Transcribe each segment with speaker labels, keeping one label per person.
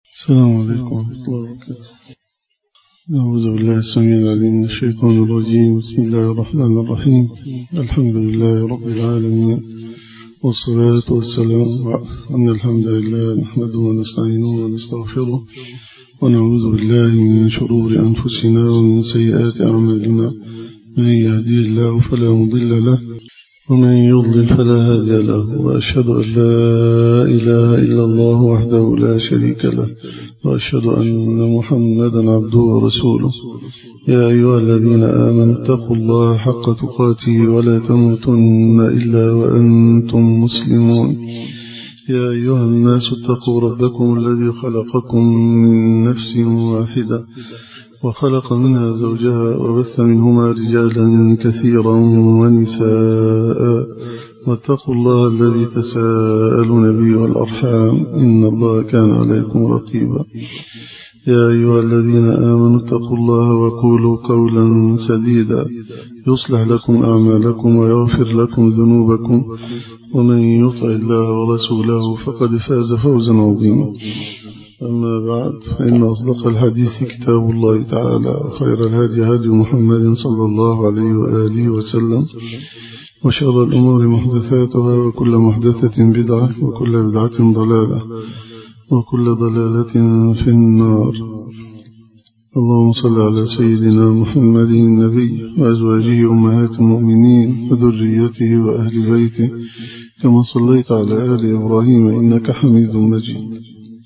Speaker 1: السلام عليكم ورحمة الله وبركاته. أعوذ بالله السميع العليم من الشيطان الرجيم. بسم الله الرحمن الرحيم. الحمد لله رب العالمين، والصلاة والسلام أن الحمد لله نحمده ونستعينه ونستغفره ونعوذ بالله من شرور أنفسنا ومن سيئات أعمالنا. من يهديه الله فلا مضل له ومن يضلل فلا هادي له، وأشهد أن لا إله إلا الله وحده لا شريك له، وأشهد أن محمدا عبده ورسوله. يا أيها الذين آمنوا اتقوا الله حق تقاته ولا تموتن إلا وأنتم مسلمون. يا أيها الناس اتقوا ربكم الذي خلقكم من نفس واحدة وخلق منها زوجها وبث منهما رجالا كثيرا ونساء، واتقوا الله الذي تساءلون به والأرحام إن الله كان عليكم رقيبا. يا أيها الذين آمنوا اتقوا الله وقولوا قولا سديدا يصلح لكم أعمالكم ويغفر لكم ذنوبكم، ومن يطع الله ورسوله فقد فاز فوزا عظيما. أما بعد، فإن أصدق الحديث كتاب الله تعالى، وخير الهدي هدي محمد صلى الله عليه وآله وسلم، وشر الأمور محدثاتها، وكل محدثة بدعة، وكل بدعة ضلالة، وكل ضلالة في النار. اللهم صل على سيدنا محمد النبي وأزواجه أمهات المؤمنين وذريته وأهل بيته كما صليت على آل إبراهيم إنك حميد مجيد.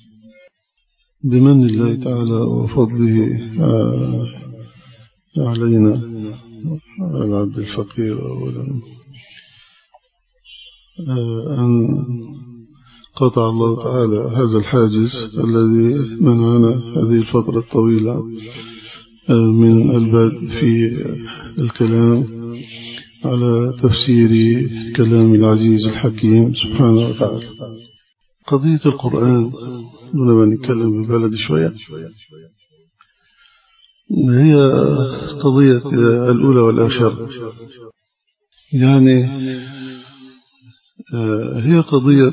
Speaker 1: بمن الله تعالى وفضله علينا العبد الفقير أولا أن قطع الله تعالى هذا الحاجز الذي منعنا هذه الفترة الطويلة من البدء في الكلام على تفسير كلام العزيز الحكيم سبحانه وتعالى. قضية القرآن لما نتكلم ببلد شوية هي قضية الأولى والآخرة، يعني هي قضية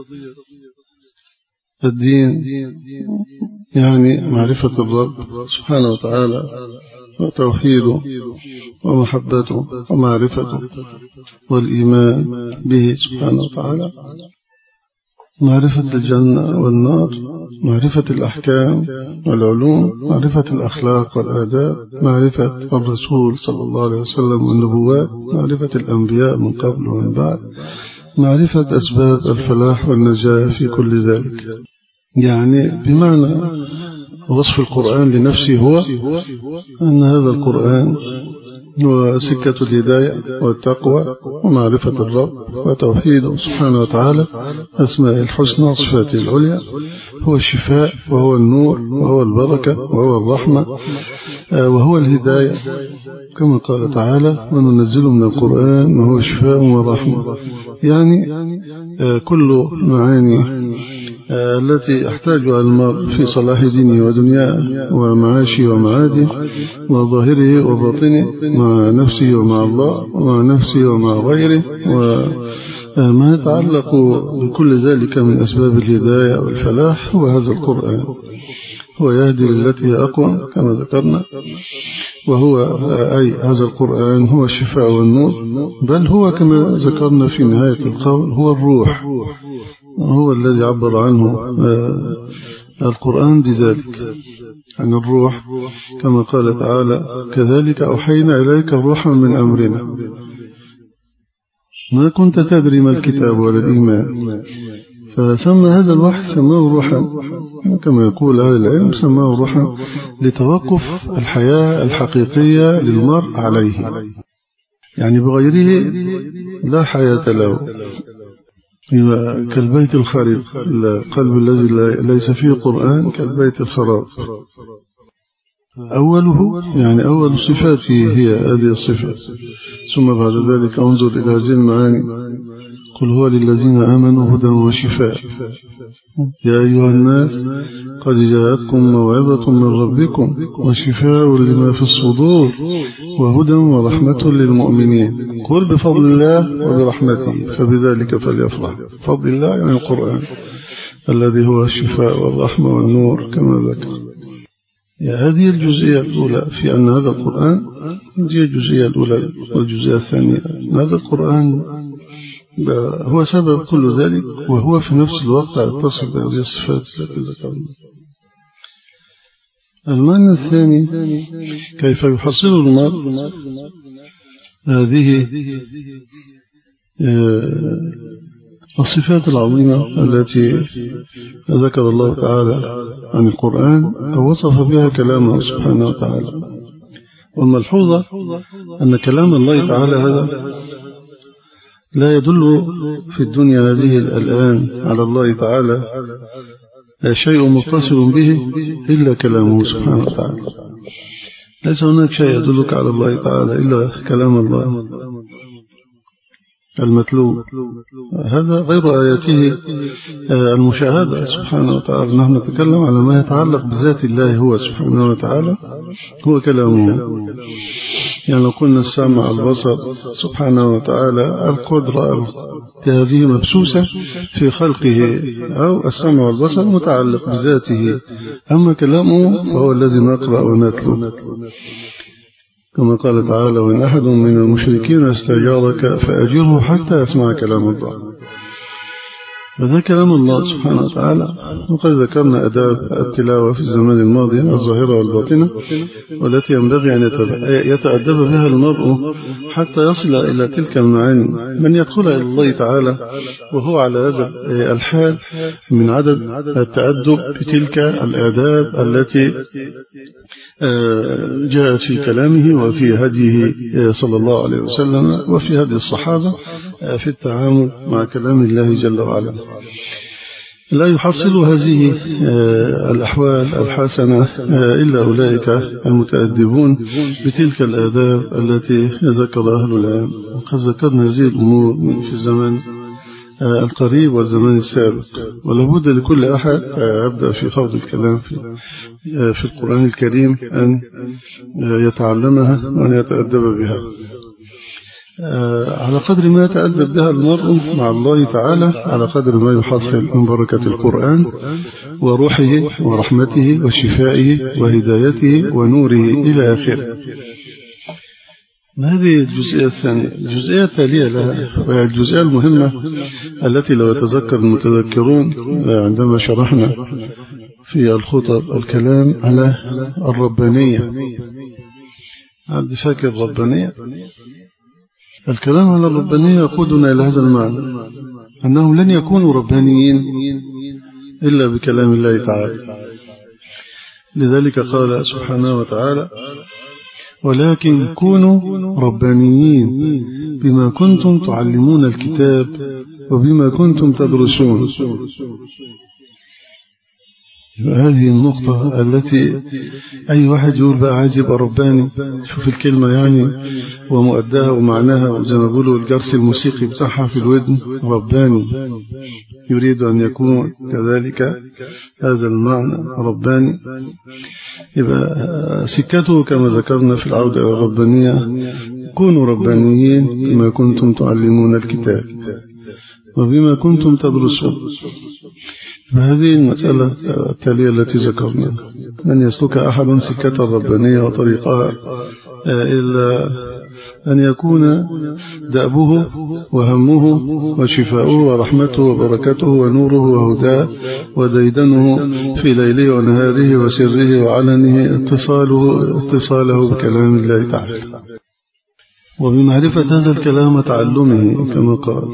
Speaker 1: الدين، يعني معرفة الرب سبحانه وتعالى وتوحيده ومحبته ومعرفته والإيمان به سبحانه وتعالى، معرفة الجنة والنار، معرفة الأحكام والعلوم، معرفة الأخلاق والآداب، معرفة الرسول صلى الله عليه وسلم والنبوات، معرفة الأنبياء من قبل ومن بعد، معرفة أسباب الفلاح والنجاة في كل ذلك. يعني بمعنى وصف القرآن لنفسه هو أن هذا القرآن هو سكة الهداية والتقوى ومعرفة الرب وتوحيده سبحانه وتعالى، أسماء الحسنى وصفاته العليا، هو الشفاء وهو النور وهو البركة وهو الرحمة وهو الهداية، كما قال تعالى وننزل من القرآن ما هو شفاء ورحمة. يعني كل معاني التي يحتاجها المرء في صلاح دينه ودنياه ومعاشه ومعاده وظاهره وباطنه، مع نفسه ومع الله ومع نفسه ومع غيره، وما يتعلق بكل ذلك من أسباب الهداية والفلاح هو هذا القرآن. هو يهدي للتي هي أقوم كما ذكرنا، وهو أي هذا القرآن هو الشفاء والنور، بل هو كما ذكرنا في نهاية القول هو الروح، هو الذي عبر عنه القرآن بذلك عن الروح، كما قال تعالى كذلك أوحينا إليك روحا من أمرنا ما كنت تدري ما الكتاب ولا الإيمان، فسمى هذا الوحي سماه روحا، كما يقول أهل العلم سماه روحا لتوقف الحياة الحقيقية للمرء عليه، يعني بغيره لا حياة له، كالبيت الخريب، القلب الذي ليس فيه قرآن كالبيت الخراب. أوله يعني أول صفاته هي هذه الصفة، ثم بعد ذلك انظر إلى هذه المعاني، قل هو للذين آمنوا هدى وشفاء. يا أيها الناس قد جاءتكم موعظة من ربكم وشفاء لما في الصدور وهدى ورحمة للمؤمنين. قل بفضل الله وبرحمته فبذلك فليفرح. فضل الله يعني القرآن، الذي هو الشفاء والرحمة والنور كما ذكر. هذه الجزئية الأولى في أن هذا القرآن، هذه الجزئية الأولى. والجزئية الثانية هذا القرآن هو سبب كل ذلك، وهو في نفس الوقت يتصف بهذه الصفات التي ذكرنا. المعنى الثاني كيف يحصل المرء هذه الصفات العظيمة التي ذكر الله تعالى عن القرآن أو وصف بها كلامه سبحانه وتعالى. والملحوظة أن كلام الله تعالى هذا لا يدل في الدنيا هذه الآن على الله تعالى شيء متصل به إلا كلامه سبحانه وتعالى. ليس هناك شيء يدلك على الله تعالى إلا كلام الله المتلو، هذا غير آياته المشاهدة سبحانه وتعالى. نحن نتكلم على ما يتعلق بذات الله هو سبحانه وتعالى، هو كلامه. يعني لو قلنا السمع، البصر سبحانه وتعالى، القدرة، هذه مبسوسة في خلقه، أو السمع والبصر متعلق بذاته، أما كلامه فهو الذي نقرأ ونتلو، كما قال تعالى: وإن أحد من المشركين استجارك فأجره حتى يسمع كلام الله. وذا كلام الله سبحانه وتعالى. وقد ذكرنا أداب التلاوة في الزمان الماضي الظاهرة والباطنة، والتي ينبغي أن يتأدب بها المرء حتى يصل إلى تلك المعاني. من يدخل إلى الله تعالى وهو على هذا الحال من عدم التأدب بتلك الآداب التي جاءت في كلامه وفي هديه صلى الله عليه وسلم وفي هدي الصحابة في التعامل مع كلام الله جل وعلا. لا يحصل هذه الأحوال الحسنة إلا أولئك المتأدبون بتلك الآداب التي ذكر أهل العلم. وقد ذكرنا هذه الأمور في الزمان القريب والزمان السابق، ولابد لكل أحد يبدأ في خوض الكلام في القرآن الكريم أن يتعلمها وأن يتأدب بها على قدر ما يتأدب بها المرء مع الله تعالى، على قدر ما يحصل من بركة القرآن وروحه ورحمته وشفائه وهدايته ونوره إلى آخره. هذه الجزئية الثانية. الجزئية التالية لها وهي الجزئية المهمة التي لو يتذكر المتذكرون عندما شرحنا في الخطب الكلام على الربانية. عندي فاكر الربانية؟ الكلام على الربانية يقودنا إلى هذا المعنى، أنهم لن يكونوا ربانيين إلا بكلام الله تعالى. لذلك قال سبحانه وتعالى: ولكن كونوا ربانيين بما كنتم تعلمون الكتاب وبما كنتم تدرسون. هذه النقطة التي أي واحد يقول بقى عايز يبقى رباني، شوف الكلمة يعني ومؤداها ومعناها، وزي ما بيقولوا الجرس الموسيقي بتاعها في الودن، رباني يريد أن يكون كذلك هذا المعنى رباني. يبقى سكته كما ذكرنا في العودة إلى الربانية: كونوا ربانيين بما كنتم تعلمون الكتاب وبما كنتم تدرسون. فهذه المسألة التالية التي ذكرنا: أن يسلك أحد سكة الربانية وطريقها إلا أن يكون دأبه وهمه وشفاؤه ورحمته وبركته ونوره وهداه وديدنه في ليله ونهاره وسره وعلنه اتصاله بكلام الله تعالى، وبمعرفة هذا الكلام وتعلمه كما قال.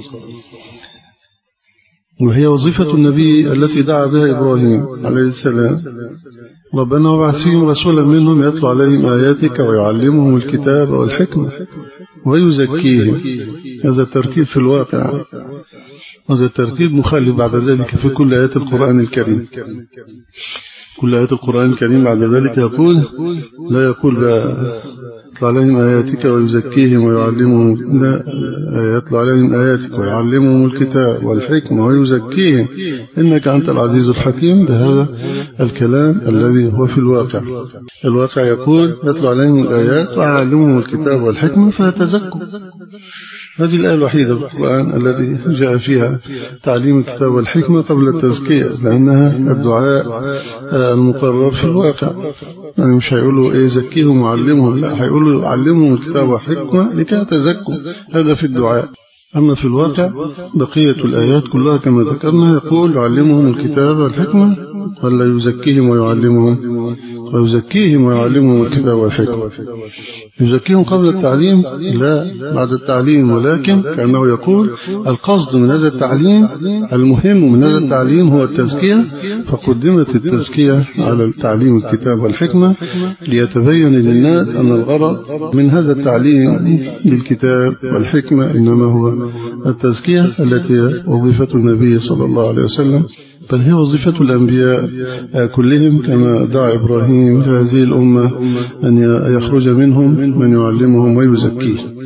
Speaker 1: وهي وظيفة النبي التي دعا بها إبراهيم عليه السلام: ربنا وابعث فيهم رسولا منهم يتلو عليهم آياتك ويعلمهم الكتاب والحكمة ويزكيهم. هذا الترتيب في الواقع، هذا الترتيب مخالف بعد ذلك في كل آيات القرآن الكريم. كل آيات القرآن الكريم بعد ذلك يقول، لا يقول يتلو عليهم آياتك ويزكيهم ويعلمهم، يتلو عليهم آياتك ويعلمهم الكتاب والحكمة ويزكيهم إنك أنت العزيز الحكيم. ده هذا الكلام الذي هو في الواقع. الواقع يقول يتلو عليهم الآيات ويعلمهم الكتاب والحكمة فيتزكوا. هذه الآية الوحيدة في القرآن التي جاء فيها تعليم الكتاب والحكمة قبل التزكية، لأنها الدعاء المقرر في الواقع. يعني مش هيقولوا زكيهم وعلمهم، لا، هيقولوا علمهم الكتاب والحكمة لكي تزكوا، هذا في الدعاء. أما في الواقع بقية الآيات كلها كما ذكرنا يقول يعلمهم الكتاب والحكمة ولا يزكيهم ويعلمهم، ويزكيهم ويعلمهم الكتاب والحكمة. يزكيهم قبل التعليم؟ لا، بعد التعليم، ولكن كأنه يقول القصد من هذا التعليم، المهم من هذا التعليم هو التزكية، فقدمت التزكية على التعليم الكتاب والحكمة ليتبين للناس أن الغرض من هذا التعليم للكتاب والحكمة إنما هو التزكية التي وظيفة النبي صلى الله عليه وسلم، بل هي وظيفة الأنبياء كلهم، كما دعا إبراهيم هذه الأمة أن يخرج منهم من يعلمهم ويزكيهم.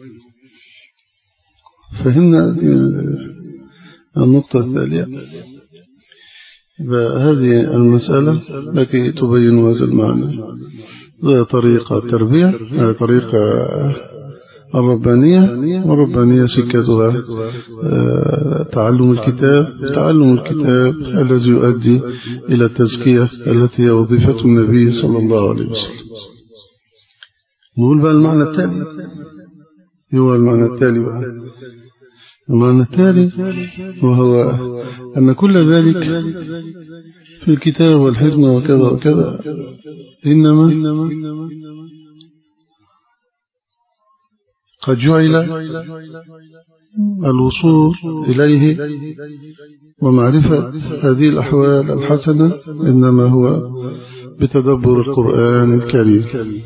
Speaker 1: فهمنا النقطة الثانية، هذه المسألة التي تبين هذا المعنى، طريقة التربية، طريقة الربانية، والربانية سكتها تعلم الكتاب الذي يؤدي إلى التزكية التي هي وظيفة النبي صلى الله عليه وسلم. نقول بقى المعنى التالي، هو المعنى التالي بقى. المعنى التالي وهو أن كل ذلك في الكتاب والحكمة وكذا وكذا إنما قد جعل الوصول إليه ومعرفة هذه الأحوال الحسنة إنما هو بتدبر القرآن الكريم.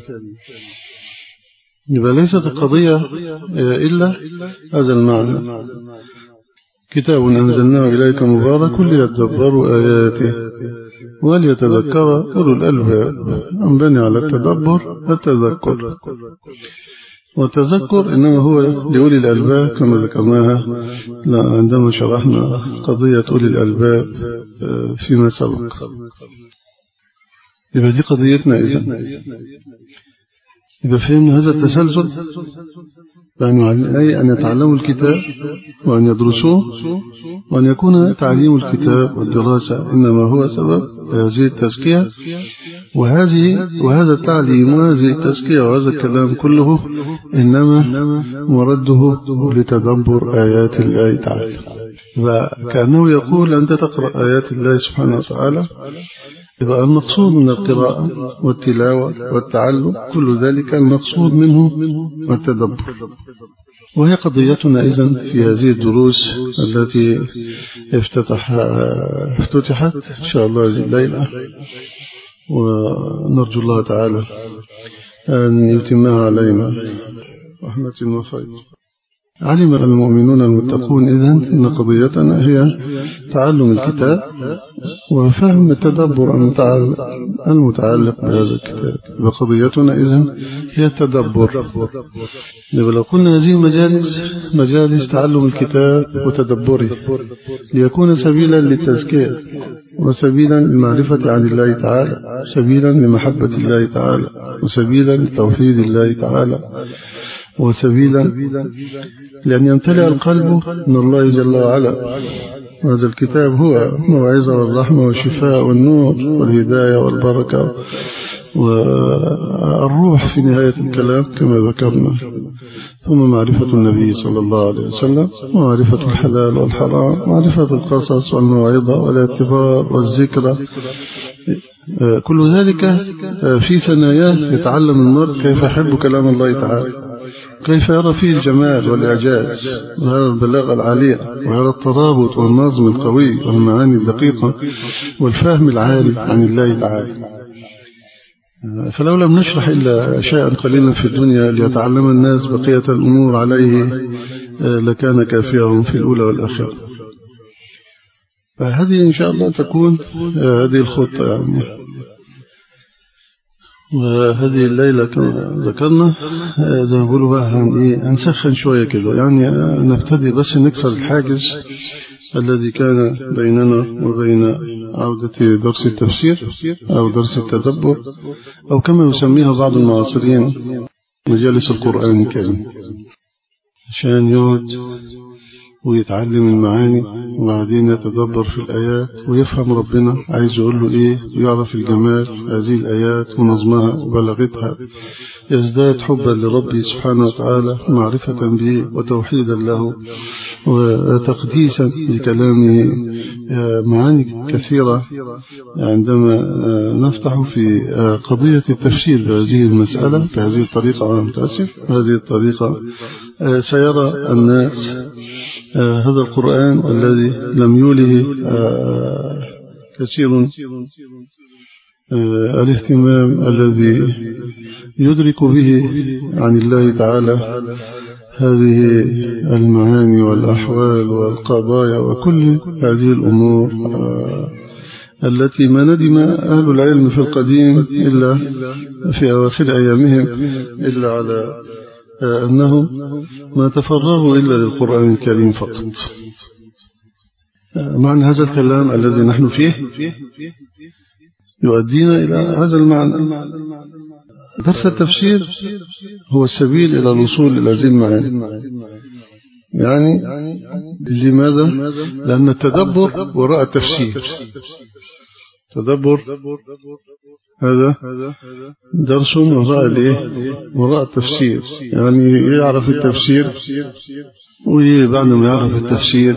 Speaker 1: يبقى ليست القضية إلا هذا المعنى، كتاب أنزلناه إليك مبارك ليدبروا آياته وليتذكر أولو الألباب. أنبني على التدبر والتذكر، والتذكر إنما هو لأولي الألباب كما ذكرناها عندما شرحنا قضية أولي الألباب فيما سبق. يبقى دي قضيتنا إذن. يبقى فهمنا هذا التسلسل، يعني أي أن يتعلموا الكتاب وأن يدرسوه، وأن يكون تعليم الكتاب والدراسة إنما هو سبب هذه التزكية، وهذا التعليم وهذه التزكية وهذا الكلام كله إنما مرده لتدبر آيات الله تعالى. وكأنه يقول أنت تقرأ آيات الله سبحانه وتعالى، يبقى المقصود من القراءة والتلاوة والتعلم كل ذلك المقصود منه والتدبر. وهي قضيتنا إذن في هذه الدروس التي افتتحت إن شاء الله هذه الليلة، ونرجو الله تعالى أن يتمها علينا رحمة وخير. علم المؤمنون المتقون إذن أن قضيتنا هي تعلم الكتاب وفهم التدبر المتعلق بهذا الكتاب. وقضيتنا إذن هي التدبر. لو قلنا هذه مجالس تعلم الكتاب وتدبره ليكون سبيلا للتزكية وسبيلا للمعرفة عن الله تعالى، سبيلا لمحبة الله تعالى، وسبيلا لتوحيد الله تعالى، وسبيلا لأن يمتلئ القلب من الله جل وعلا. هذا الكتاب هو موعظة والرحمة والشفاء والنور والهداية والبركة والروح في نهاية الكلام كما ذكرنا. ثم معرفة النبي صلى الله عليه وسلم، ومعرفة الحلال والحرام، معرفة القصص والموعظة والاعتبار والذكرى. كل ذلك في ثناياه يتعلم المرء كيف يحب كلام الله تعالى، كيف يرى فيه الجمال والإعجاز ويرى البلاغة العالية ويرى الترابط والنظم القوي والمعاني الدقيقة والفهم العالي عن الله تعالى. فلو لم نشرح إلا شيئا قليلا في الدنيا ليتعلم الناس بقية الأمور عليه لكان كافيهم في الأولى والآخرة. فهذه إن شاء الله تكون هذه الخطة يعني. وهذه الليلة كما ذكرنا زي ما بيقولوا بقى هنسخن شوية كده، يعني نبتدي بس نكسر الحاجز الذي كان بيننا وبين عودة درس التفسير أو درس التدبر أو كما يسميها بعض المعاصرين مجالس القرآن الكريم. عشان يقعد ويتعلم المعاني وبعدين يتدبر في الآيات ويفهم ربنا عايز يقول له إيه ويعرف الجمال هذه الآيات ونظمها وبلاغتها، يزداد حبا لربه سبحانه وتعالى معرفة به وتوحيدا له وتقديسا لكلامه. معاني كثيرة عندما نفتح في قضية التفسير بهذه المسألة بهذه الطريقة، أنا متأسف هذه الطريقة، سيرى الناس هذا القرآن الذي لم يوله كثير الاهتمام الذي يدرك به عن الله تعالى هذه المعاني والأحوال والقضايا وكل هذه الأمور التي ما ندم أهل العلم في القديم إلا في أواخر أيامهم إلا على أنهم ما تفرغوا إلا للقرآن الكريم فقط. معنى هذا الكلام الذي نحن فيه يؤدينا إلى هذا المعنى. درس التفسير هو السبيل إلى الوصول إلى هذه المعاني. يعني لماذا؟ لأن التدبر وراء التفسير. تدبر هذا درس وراء التفسير، يعني يعرف التفسير وبعد ما يعرف التفسير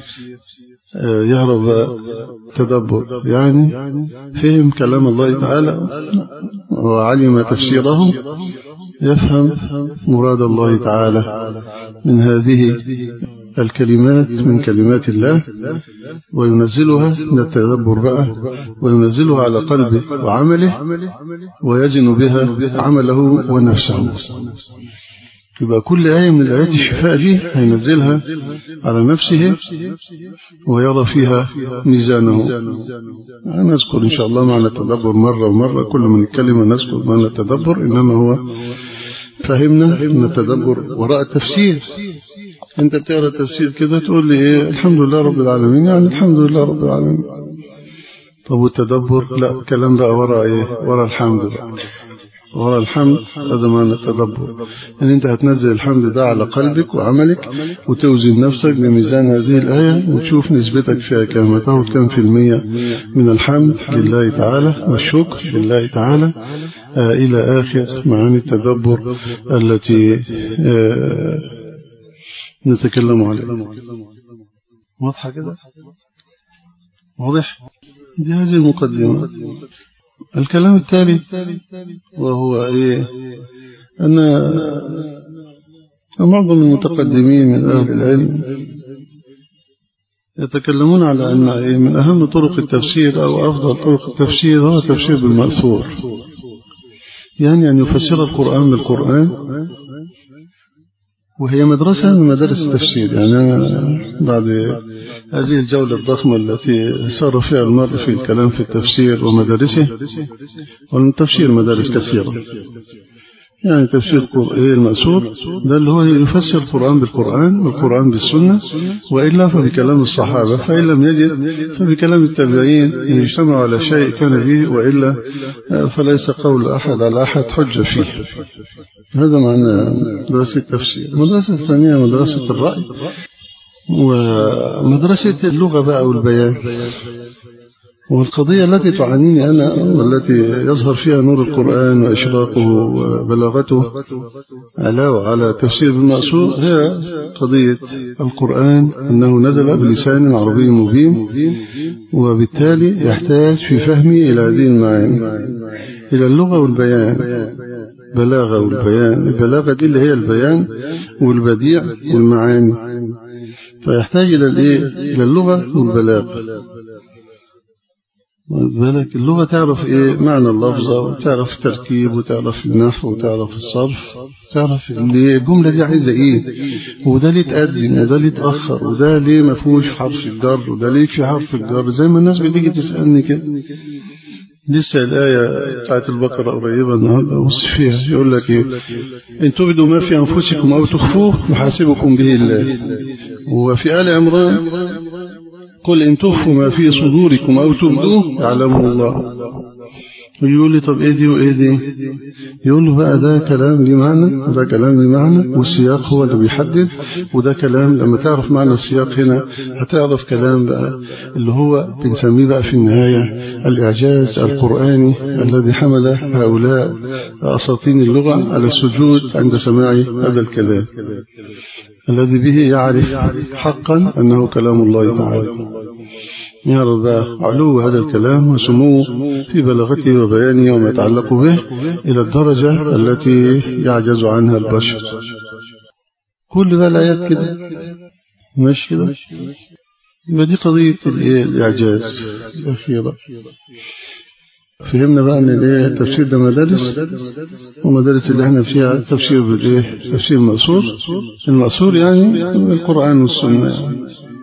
Speaker 1: يعرف التدبر، يعني فهم كلام الله تعالى وعلم تفسيره يفهم مراد الله تعالى من هذه الكلمات من كلمات الله وينزلها من التدبر بقى وينزلها على قلبه وعمله ويزن بها عمله ونفسه. يبقى كل آية من الآيات الشفاء دي هينزلها على نفسه ويرى فيها ميزانه. نذكر إن شاء الله معنى التدبر مرة ومرة، كل من الكلمة نذكر معنى التدبر، إنما هو فهمنا أن التدبر وراء التفسير. أنت بتقرأ التفسير كده تقول لي إيه الحمد لله رب العالمين، يعني الحمد لله رب العالمين. طب والتدبر لا، كلام بقى وراء إيه؟ وراء الحمد بقى. وراء الحمد هذا معنى التدبر، يعني أنت هتنزل الحمد ده على قلبك وعملك وتوزن نفسك بميزان هذه الآية وتشوف نسبتك فيها كام، تاخد كام في المية من الحمد لله تعالى والشكر لله تعالى إلى آخر معاني التدبر التي نتكلم عليها. واضحة كده؟ واضح؟ دي هذه المقدمة. الكلام التالي وهو إيه؟ أن معظم المتقدمين من أهل العلم يتكلمون على أن إيه من أهم طرق التفسير أو أفضل طرق التفسير هو التفسير بالمأثور، يعني أن يفسر القرآن بالقرآن، وهي مدرسة من مدارس التفسير. يعني أنا بعد هذه الجولة الضخمة التي سار فيها المرء في الكلام في التفسير ومدارسه، والتفسير مدارس كثيرة، يعني تفسير المأثور ده اللي هو يفسر القرآن بالقرآن والقرآن بالسنة، وإلا فبكلام الصحابة، فإن لم يجد فبكلام التابعين يجتمع على شيء كان به، وإلا فليس قول أحد على أحد حجة فيه. هذا معنى مدرسة التفسير. المدرسة الثانية مدرسة الرأي ومدرسة اللغة بقى والبيان، والقضية التي تعانيني أنا والتي يظهر فيها نور القرآن وإشراقه وبلاغته علاوة على تفسير بالمأثور هي قضية القرآن، أنه نزل بلسان عربي مبين، وبالتالي يحتاج في فهمه إلى هذه المعاني، إلى اللغة والبيان، بلاغة والبيان. البلاغة دي اللي هي البيان والبديع والمعاني، فيحتاج إلى اللغة والبلاغة. بالك اللغة تعرف إيه معنى اللفظة، وتعرف التركيب، وتعرف النحو، وتعرف الصرف، تعرف الجملة دي عايزة إيه، وده ليه تقدم وده ليه تأخر، وده ليه ما فيهوش حرف الجر، وده ليه في حرف الجر. زي ما الناس بتيجي تسألني كده، لسه الآية بتاعت البقرة قريبة النهاردة بص فيها يقول لك إيه، إن تبدوا ما في أنفسكم أو تخفوه يحاسبكم به الله. وفي آل عمران قل إن تخفوا ما في صدوركم أو تبدوه يعلمه الله. ويقول لي طب ايه دي وايه دي؟ يقول له بقى ده كلام ليه معنى وده كلام ليه معنى، والسياق هو اللي بيحدد، وده كلام لما تعرف معنى السياق هنا هتعرف كلام بقى اللي هو بنسميه بقى في النهاية الإعجاز القرآني الذي حمل هؤلاء أساطين اللغة على السجود عند سماع هذا الكلام الذي به يعرف حقا أنه كلام الله تعالى. يعرف بقى علو هذا الكلام وسموه في بلاغته وبيانه وما يتعلق به إلى الدرجة التي يعجز عنها البشر. كل بقى الآيات كده مش كده. يبقى دي قضية الإعجاز الأخيرة. فهمنا بقى أن التفسير ده مدارس، ومدارس اللي احنا فيها تفسير تفسير المأثور. المأثور يعني القرآن والسنة،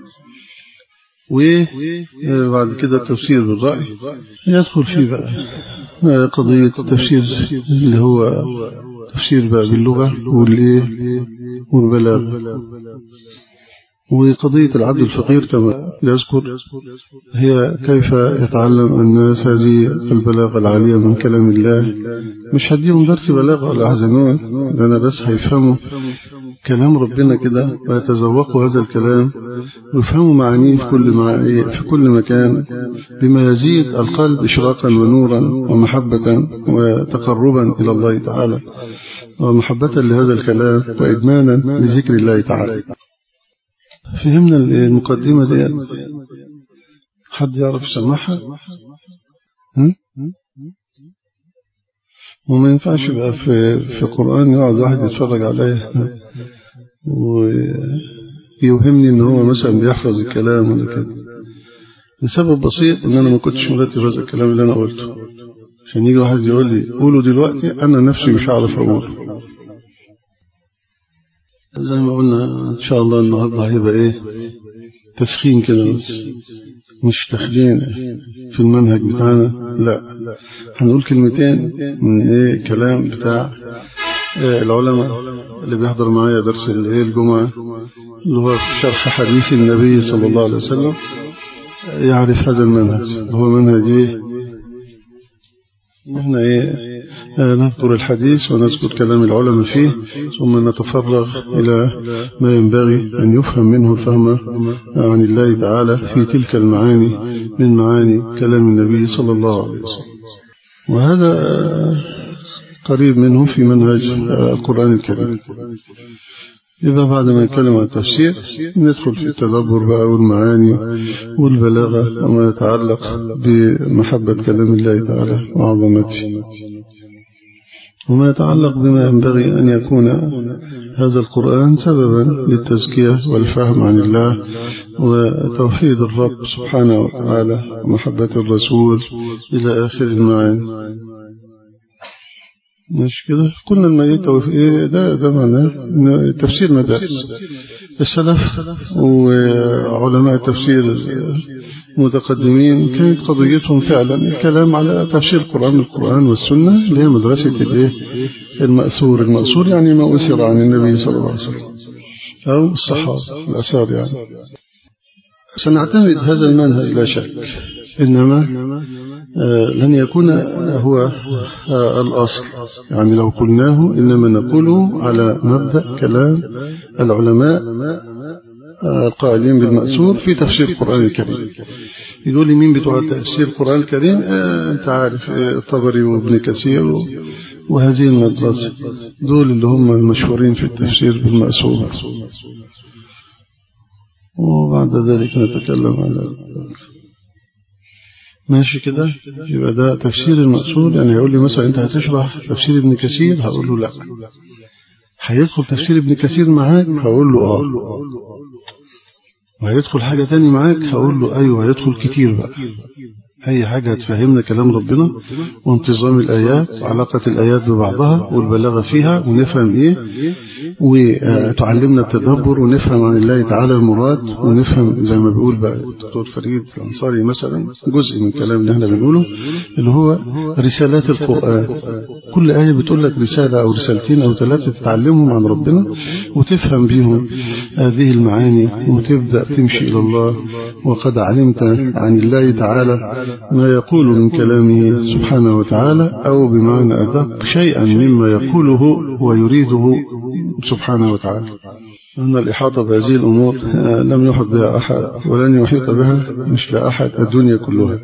Speaker 1: وبعد كده التفسير بالرأي يدخل فيه بقى قضية التفسير اللي هو تفسير بقى باللغة والبلاغة. وقضية العبد الفقير كما يذكر هي كيف يتعلم الناس هذه البلاغة العالية من كلام الله. مش هديهم درس بلاغة ولا أحزنون، أنا بس هيفهموا كلام ربنا كده ويتذوقوا هذا الكلام ويفهموا معانيه في كل مكان، بما يزيد القلب إشراقا ونورا ومحبة وتقربا إلى الله تعالى ومحبة لهذا الكلام وإدمانا لذكر الله تعالى. فهمنا المقدمة دي؟ حد يعرف يسمعها؟ وما ينفعش بقى في القرآن يقعد واحد يتفرج عليه ويوهمني ان هو مثلا بيحفظ الكلام ولا كده، لسبب بسيط ان انا ما كنتش مرتب هذا الكلام اللي انا قلته. عشان يجي واحد يقول لي قوله دلوقتي انا نفسي مش عارف اقوله. زي ما قلنا ان شاء الله النهارده هيبقى تسخين كده بس، مش تخلين في المنهج بتاعنا، لا هنقول كلمتين من كلام بتاع العلماء اللي بيحضر معايا درس الجمعة اللي هو في شرح حديث النبي صلى الله عليه وسلم. يعرف هذا المنهج، هو منهج نحن نذكر الحديث ونذكر كلام العلماء فيه، ثم نتفرغ إلى ما ينبغي أن يفهم منه الفهم عن الله تعالى في تلك المعاني من معاني كلام النبي صلى الله عليه وسلم. وهذا قريب منه في منهج القرآن الكريم. إذا بعد ما نتكلم عن التفسير ندخل في التدبر بقى والمعاني والبلاغة وما يتعلق بمحبة كلام الله تعالى وعظمته، وما يتعلق بما ينبغي أن يكون هذا القرآن سببا للتزكية والفهم عن الله وتوحيد الرب سبحانه وتعالى ومحبة الرسول إلى آخر المعاني. مش كده؟ كنا الميت ده معناه تفسير مدارس السلف وعلماء التفسير المتقدمين كانت قضيتهم فعلا الكلام على تفسير القرآن والسنة اللي هي مدرسة المأثور يعني ما أثر عن النبي صلى الله عليه وسلم أو الصحابة الأثار. يعني سنعتمد هذا المنهج لا شك، إنما لن يكون هو الأصل. يعني لو قلناه إنما نقوله على مبدأ كلام العلماء القائلين بالمأثور في تفسير القرآن الكريم. يقول لي مين بتوع تفسير القرآن الكريم؟ أنت عارف الطبري وابن كثير وهذه المدرسة، دول اللي هم المشهورين في التفسير بالمأثور. وبعد ذلك نتكلم على ماشي كده. يبقى ده تفسير المأثور. يعني يقول لي مثلا أنت هتشرح تفسير ابن كثير، هقول له لا. هيدخل تفسير ابن كثير معاك؟ هقول له وهيدخل حاجة تاني معاك؟ هقول له أيوه هيدخل كتير بقى. أي حاجة هتفهمنا كلام ربنا وانتظام الآيات وعلاقة الآيات ببعضها والبلاغة فيها ونفهم وتعلمنا التدبر ونفهم عن الله تعالى المراد، ونفهم زي ما بيقول بقى الدكتور فريد الأنصاري مثلا جزء من الكلام اللي احنا بنقوله اللي هو رسالات القرآن. كل آية بتقول لك رسالة أو رسالتين أو ثلاثة تتعلمهم عن ربنا وتفهم بيهم هذه المعاني وتبدأ تمشي إلى الله. وقد علمت عن الله تعالى ما يقول من كلامه سبحانه وتعالى، أو بمعنى أدق شيئا مما يقوله ويريده سبحانه وتعالى. أن الإحاطة بهذه الأمور لم يحط بها أحد ولن يحيط بها مش لأحد الدنيا كلها.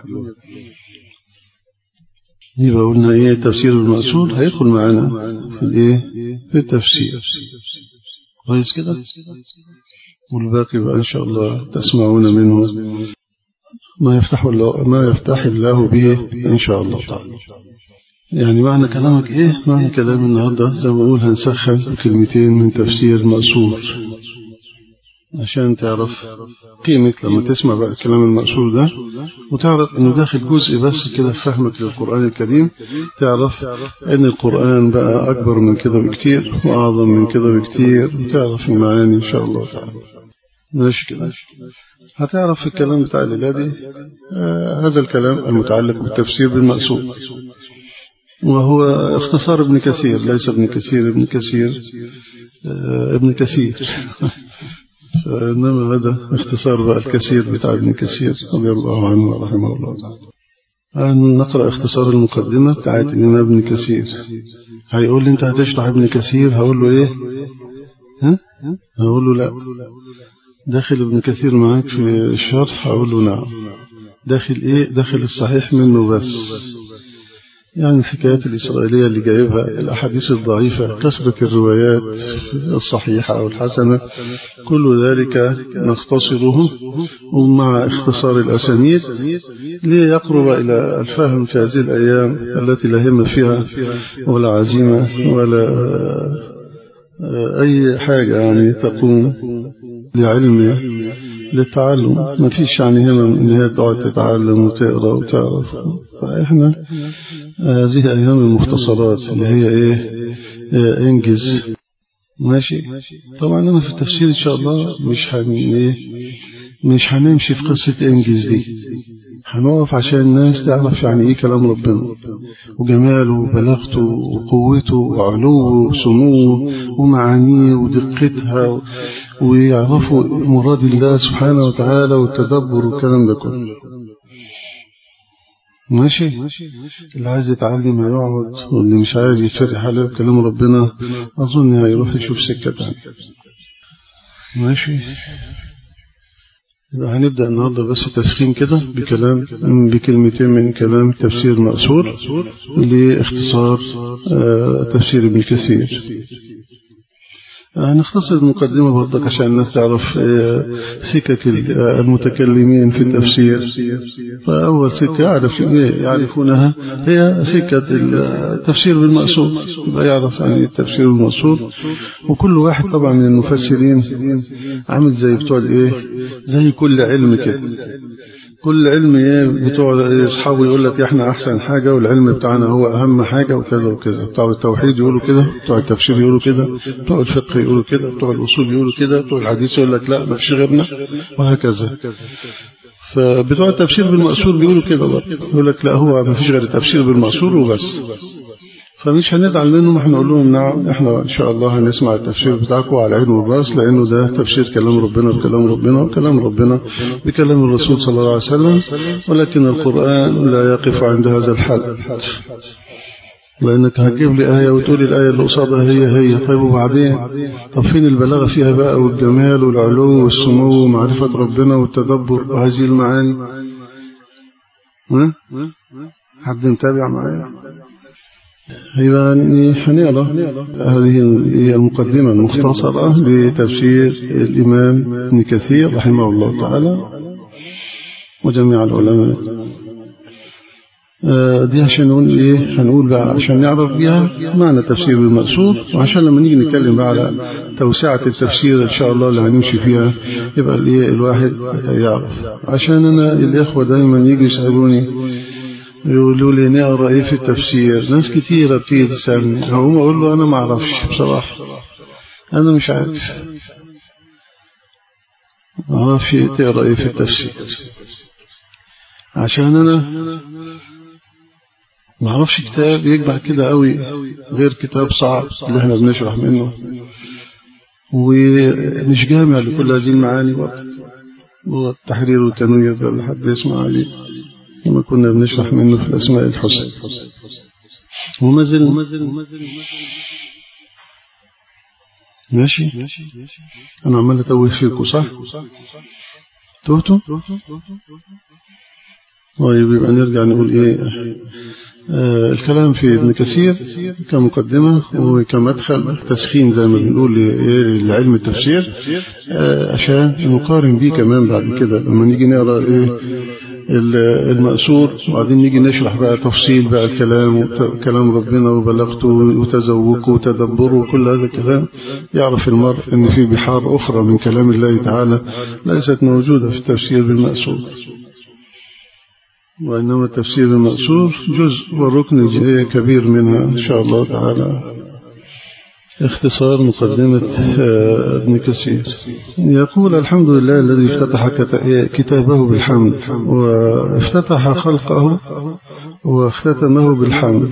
Speaker 1: يبقى قلنا إيه تفسير المأثور هيدخل معنا في التفسير كويس كده، والباقي بقى إن شاء الله تسمعون منه ما يفتح الله به إن شاء الله تعالى. يعني معنى كلامك إيه؟ معنى كلام النهاردة زي ما بقول هنسخن كلمتين من تفسير المأثور عشان تعرف قيمة لما تسمع بقى الكلام المأثور ده، وتعرف أنه داخل جزء بس كده في فهمك للقرآن الكريم، تعرف أن القرآن بقى أكبر من كده بكتير وأعظم من كده بكتير، وتعرف المعاني إن شاء الله تعالى. ماشي كده. هتعرف في الكلام بتاع الليلة هذا الكلام المتعلق بالتفسير بالمأثور، وهو اختصار ابن كثير، ليس ابن كثير ابن كثير إنما هذا اختصار بقى الكثير بتاع ابن كثير رضي الله عنه ورحمه الله تعالى. نقرأ اختصار المقدمة بتاعت الإمام ابن كثير. هيقول لي أنت هتشرح ابن كثير، هقول له إيه؟ هقول له لا. داخل ابن كثير معاك في الشرح؟ هقول له نعم. داخل إيه؟ داخل الصحيح منه بس، يعني الحكايات الإسرائيلية اللي جايبها، الأحاديث الضعيفة، كثرة الروايات الصحيحة أو الحسنة، كل ذلك نختصره ومع اختصار الأسانيد ليقرب إلى الفهم في هذه الأيام التي لا هم فيها ولا عزيمة ولا أي حاجة يعني تقوم لعلم للتعلم. ما فيش يعني هم إن هي تقعد تتعلم وتقرأ وتعرف. فإحنا هذه أيام المختصرات اللي هي انجز. ماشي. طبعا أنا في التفسير إن شاء الله مش هنمشي في قصة انجز دي، هنقف عشان الناس تعرف يعني إيه كلام ربنا وجماله وبلاغته وقوته وعلوه وسموه ومعانيه ودقتها، ويعرفوا مراد الله سبحانه وتعالى والتدبر والكلام ده كله. ماشي. اللي عايز يتعلم هيقعد، واللي مش عايز يتفتح عليه كلام ربنا أظن هيروح يشوف سكة تانية. ماشي. هنبدأ النهاردة بس تسخين كده بكلمتين من كلام تفسير المأثور لاختصار تفسير ابن كثير. هنختصر المقدمة برضك عشان الناس تعرف سكك المتكلمين في التفسير. فأول سكة يعرفونها هي سكة التفسير بالمأثور، يبقى يعرف يعني التفسير بالمأثور. وكل واحد طبعا من المفسرين عامل زي بتوع زي كل علم كده، كل علم بتوع اصحابه يقول لك احنا احسن حاجة والعلم بتاعنا هو اهم حاجة وكذا وكذا. بتوع التوحيد يقولوا كده، بتوع التفسير يقولوا كده، بتوع الفقه يقولوا كده، بتوع الاصول يقولوا كده، بتوع الحديث يقول لك لا ما فيش غيرنا، وهكذا. فبتوع التفسير بالمأثور بيقولوا كده برضه، يقول لك لا هو ما فيش غير التفسير بالمأثور وبس. فمش هنزعل منهم، احنا نقول لهم نعم احنا ان شاء الله هنسمع التفسير بتاعكم على العين والراس، لانه ده تفسير كلام ربنا بكلام ربنا وكلام ربنا بكلام الرسول صلى الله عليه وسلم. ولكن القرآن لا يقف عند هذا الحد، لانك هتجيب لي آية وتقول الآية اللي قصادها هي طيب وبعدين طب فين البلاغة فيها بقى والجمال والعلو والسمو ومعرفة ربنا والتدبر وهذه المعاني؟ حد متابع معايا؟ يبقى هنقرأ هذه المقدمة المختصرة لتفسير الإمام ابن كثير رحمه الله تعالى وجميع العلماء. دي عشان نقول هنقول بقى عشان نعرف بيها معنى تفسير بالمأثور، وعشان لما نيجي نتكلم بقى على توسعة التفسير إن شاء الله اللي هنمشي فيها يبقى الواحد يعرف. عشان أنا الإخوة دايما يجي يسألوني يقولوا لي نقرأ ايه في التفسير، ناس كتيرة بتيجي تسألني، هقوم اقول له انا ما اعرفش بصراحة، انا مش عارف، ما اعرفش تقرأ ايه في التفسير، عشان انا ما اعرفش كتاب يجمع كده قوي غير كتاب صعب اللي احنا بنشرح منه، ومش جامع لكل هذه المعاني برضه، هو التحرير والتنوير ده اللي حد يسمع عليه. كما كنا بنشرح منه في الأسماء الحسنى. وما زلنا ماشي. أنا عمال أتوه فيكم صح؟ توهتوا؟ طيب يبقى نرجع نقول إيه. الكلام في ابن كثير كمقدمة وكمدخل تسخين زي ما بنقول لعلم التفسير، عشان نقارن بيه كمان بعد كده لما نيجي نقرأ المأثور، وبعدين نيجي نشرح بقى تفصيل بقى الكلام كلام ربنا وبلاغته وتذوقه وتدبره وكل هذا الكلام، يعرف المرء ان في بحار أخرى من كلام الله تعالى ليست موجودة في التفسير بالمأثور، وإنما التفسير بالمأثور جزء والركن كبير منها إن شاء الله تعالى. اختصار مقدمة ابن كثير. يقول: الحمد لله الذي افتتح كتابه بالحمد، وافتتح خلقه واختتمه بالحمد،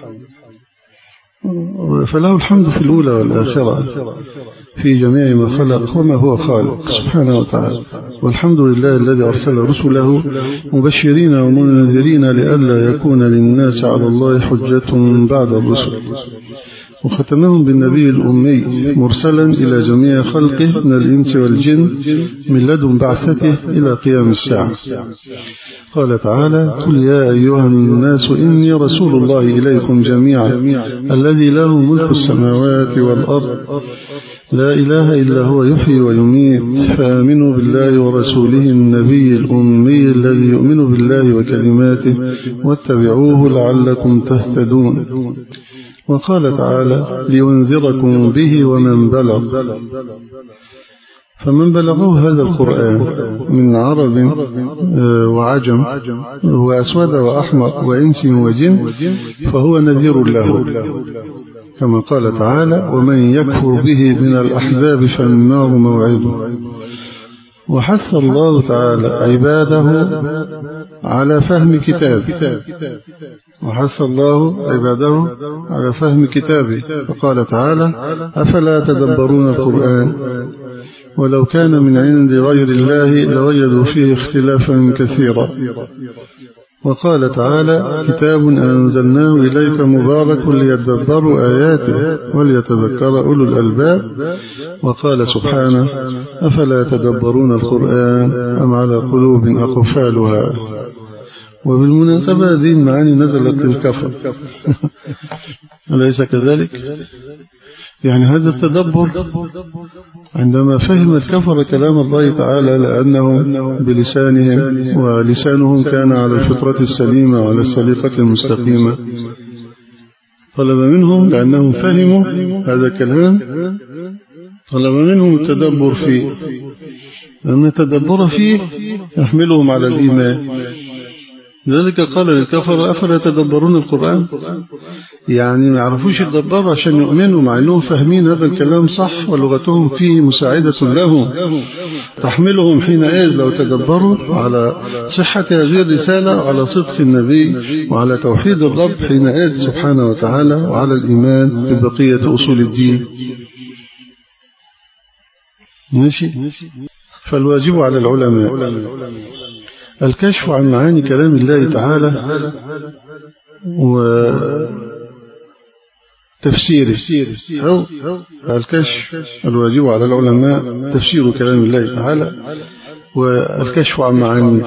Speaker 1: فله الحمد في الأولى والآخرة في جميع ما خلق وما هو خالق سبحانه وتعالى. والحمد لله الذي أرسل رسله مبشرين ومنذرين لئلا يكون للناس على الله حجة بعد الرسل، وختمهم بالنبي الأمي مرسلا إلى جميع خلقه من الإنس والجن من لدن بعثته إلى قيام الساعة. قال تعالى: قل يا أيها الناس إني رسول الله إليكم جميعا الذي له ملك السماوات والأرض لا إله إلا هو يحيي ويميت، فآمنوا بالله ورسوله النبي الأمي الذي يؤمن بالله وكلماته واتبعوه لعلكم تهتدون. وقال تعالى: لينذركم به ومن بلغ، فمن بلغه هذا القرآن من عرب وعجم وأسود وأحمر وإنس وجن فهو نذير له، كما قال تعالى: ومن يكفر به من الأحزاب فالنار موعده. وحث الله تعالى عباده على فهم كتابه، وحث الله عباده على فهم كتابه، فقال تعالى: أفلا تدبرون القرآن ولو كان من عند غير الله لوجدوا فيه اختلافا كثيرا. وقال تعالى: كتاب أنزلناه إليك مبارك ليدبروا آياته وليتذكر أولو الألباب. وقال سبحانه: أفلا تدبرون القرآن أم على قلوب أقفالها. وبالمناسبة هذه المعاني نزلت للكفر أليس كذلك؟ يعني هذا التدبر عندما فهم الكفر كلام الله تعالى لأنهم بلسانهم ولسانهم كان على الفطرة السليمة وعلى السليقة المستقيمة، طلب منهم لأنهم فهموا هذا الكلام طلب منهم التدبر فيه، لأن التدبر فيه يحملهم على الإيمان. ذلك قال للكفر: أفلا يتدبرون القرآن؟ يعني ما يعرفوش يتدبروا عشان يؤمنوا، مع أنهم فاهمين هذا الكلام صح ولغتهم فيه مساعدة لهم تحملهم حينئذ لو تدبروا على صحة هذه الرسالة وعلى صدق النبي وعلى توحيد الرب حينئذ سبحانه وتعالى وعلى الإيمان ببقية أصول الدين. ماشي. فالواجب على العلماء الكشف عن معاني كلام الله تعالى وتفسيره، أو الكشف الواجب على العلماء تفسير كلام الله تعالى والكشف عن معانيه،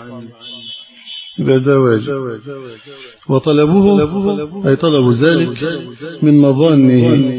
Speaker 1: هذا واجب. وطلبوه أي طلبوا ذلك من مظانه